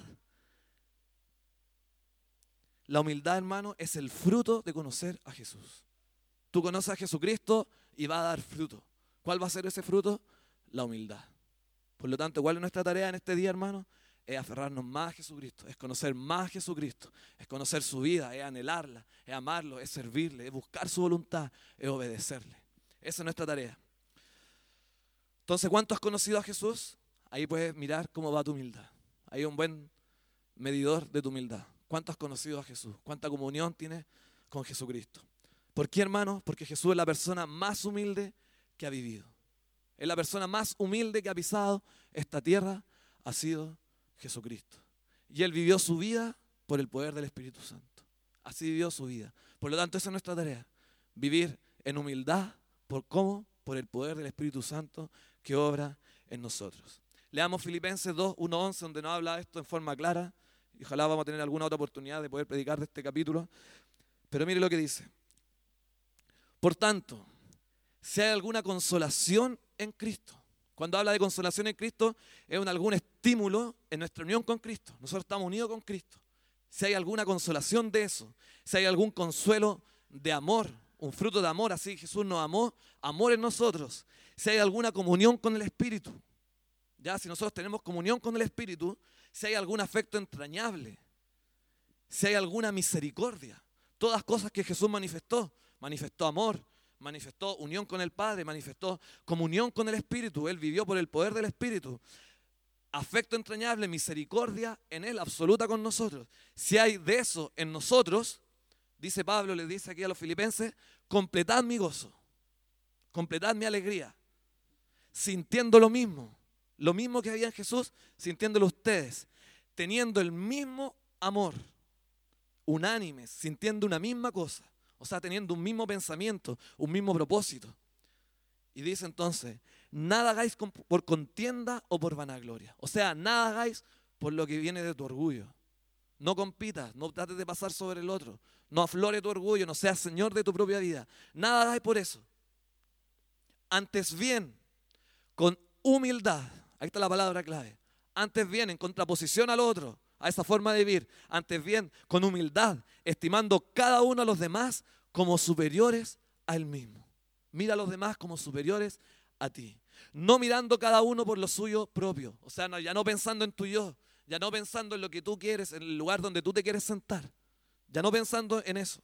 La humildad, hermano, es el fruto de conocer a Jesús. Tú conoces a Jesucristo y va a dar fruto. ¿Cuál va a ser ese fruto? La humildad. Por lo tanto, ¿cuál es nuestra tarea en este día, hermano? Es aferrarnos más a Jesucristo, es conocer más a Jesucristo, es conocer su vida, es anhelarla, es amarlo, es servirle, es buscar su voluntad, es obedecerle. Esa es nuestra tarea. Entonces, ¿cuánto has conocido a Jesús? Ahí puedes mirar cómo va tu humildad. Ahí hay un buen medidor de tu humildad. ¿Cuánto has conocido a Jesús? ¿Cuánta comunión tienes con Jesucristo? ¿Por qué, hermano? Porque Jesús es la persona más humilde que ha vivido. Es la persona más humilde que ha pisado esta tierra, ha sido Jesucristo. Y Él vivió su vida por el poder del Espíritu Santo. Así vivió su vida. Por lo tanto, esa es nuestra tarea. Vivir en humildad. ¿Por cómo? Por el poder del Espíritu Santo que obra en nosotros. Leamos Filipenses dos, uno, once, donde nos habla esto en forma clara. Y ojalá vamos a tener alguna otra oportunidad de poder predicar de este capítulo. Pero mire lo que dice. Por tanto, si hay alguna consolación en Cristo. Cuando habla de consolación en Cristo, es un, algún estímulo en nuestra unión con Cristo. Nosotros estamos unidos con Cristo. Si hay alguna consolación de eso, si hay algún consuelo de amor, un fruto de amor, así Jesús nos amó, amor en nosotros. Si hay alguna comunión con el Espíritu, ya si nosotros tenemos comunión con el Espíritu, si hay algún afecto entrañable, si hay alguna misericordia, todas cosas que Jesús manifestó, manifestó amor, manifestó unión con el Padre, manifestó comunión con el Espíritu. Él vivió por el poder del Espíritu. Afecto entrañable, misericordia en Él, absoluta con nosotros. Si hay de eso en nosotros, dice Pablo, le dice aquí a los filipenses, completad mi gozo, completad mi alegría, sintiendo lo mismo, lo mismo que había en Jesús, sintiéndolo ustedes, teniendo el mismo amor, unánimes, sintiendo una misma cosa. O sea, teniendo un mismo pensamiento, un mismo propósito. Y dice entonces, nada hagáis por contienda o por vanagloria. O sea, nada hagáis por lo que viene de tu orgullo. No compitas, no trates de pasar sobre el otro. No aflore tu orgullo, no seas señor de tu propia vida. Nada hagáis por eso. Antes bien, con humildad. Ahí está la palabra clave. Antes bien, en contraposición al otro, a esa forma de vivir. Antes bien, con humildad, estimando cada uno a los demás como superiores a él mismo. Mira a los demás como superiores a ti. No mirando cada uno por lo suyo propio. O sea, no, ya no pensando en tu yo. Ya no pensando en lo que tú quieres, en el lugar donde tú te quieres sentar. Ya no pensando en eso.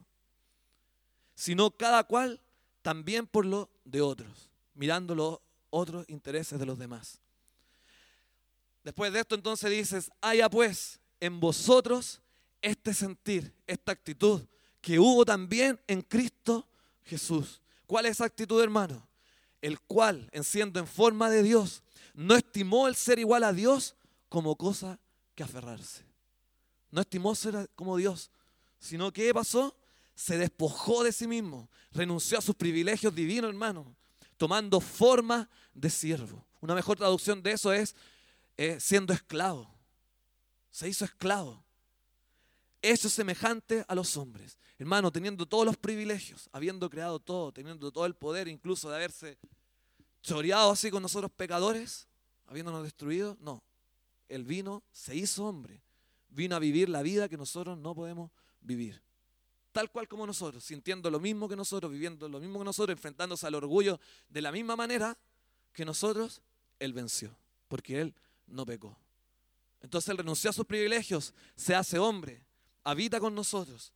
Sino cada cual también por lo de otros. Mirando los otros intereses de los demás. Después de esto entonces dices, haya pues en vosotros este sentir, esta actitud que hubo también en Cristo Jesús. ¿Cuál es esa actitud, hermano? El cual, en siendo en forma de Dios, no estimó el ser igual a Dios como cosa que aferrarse. No estimó ser como Dios, sino que ¿qué pasó? Se despojó de sí mismo, renunció a sus privilegios divinos, hermano, tomando forma de siervo. Una mejor traducción de eso es eh, siendo esclavo. Se hizo esclavo. hecho semejante a los hombres. Hermano, teniendo todos los privilegios, habiendo creado todo, teniendo todo el poder, incluso de haberse choreado así con nosotros pecadores, habiéndonos destruido, no. Él vino, se hizo hombre, vino a vivir la vida que nosotros no podemos vivir. Tal cual como nosotros, sintiendo lo mismo que nosotros, viviendo lo mismo que nosotros, enfrentándose al orgullo de la misma manera que nosotros, Él venció, porque Él no pecó. Entonces Él renunció a sus privilegios, se hace hombre, habita con nosotros.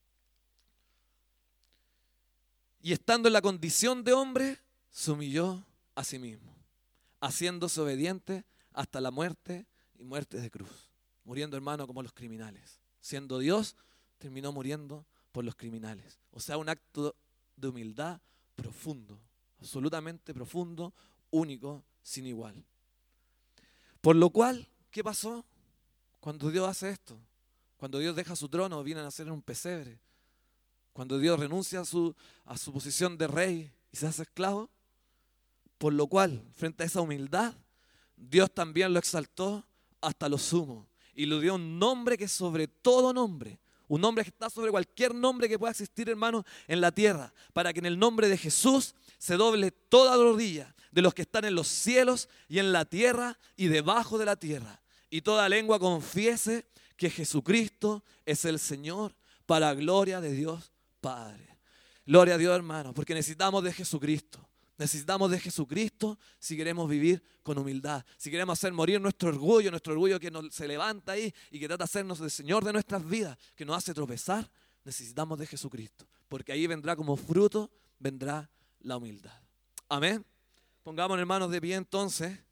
Y estando en la condición de hombre, se humilló a sí mismo, haciéndose obediente hasta la muerte y muerte de cruz. Muriendo, hermano, como los criminales. Siendo Dios, terminó muriendo por los criminales. O sea, un acto de humildad profundo, absolutamente profundo, único, sin igual. Por lo cual, ¿qué pasó cuando Dios hace esto? Cuando Dios deja su trono, viene a nacer en un pesebre. Cuando Dios renuncia a su, a su posición de rey y se hace esclavo. Por lo cual, frente a esa humildad, Dios también lo exaltó hasta lo sumo y le dio un nombre que es sobre todo nombre. Un nombre que está sobre cualquier nombre que pueda existir, hermano, en la tierra. Para que en el nombre de Jesús se doble toda rodilla de los que están en los cielos y en la tierra y debajo de la tierra. Y toda lengua confiese que Jesucristo es el Señor, para gloria de Dios Padre. Gloria a Dios, hermano, porque necesitamos de Jesucristo. Necesitamos de Jesucristo si queremos vivir con humildad, si queremos hacer morir nuestro orgullo, nuestro orgullo que nos, se levanta ahí y que trata de hacernos el Señor de nuestras vidas, que nos hace tropezar. Necesitamos de Jesucristo, porque ahí vendrá como fruto, vendrá la humildad. Amén. Pongámonos, hermanos, de pie entonces.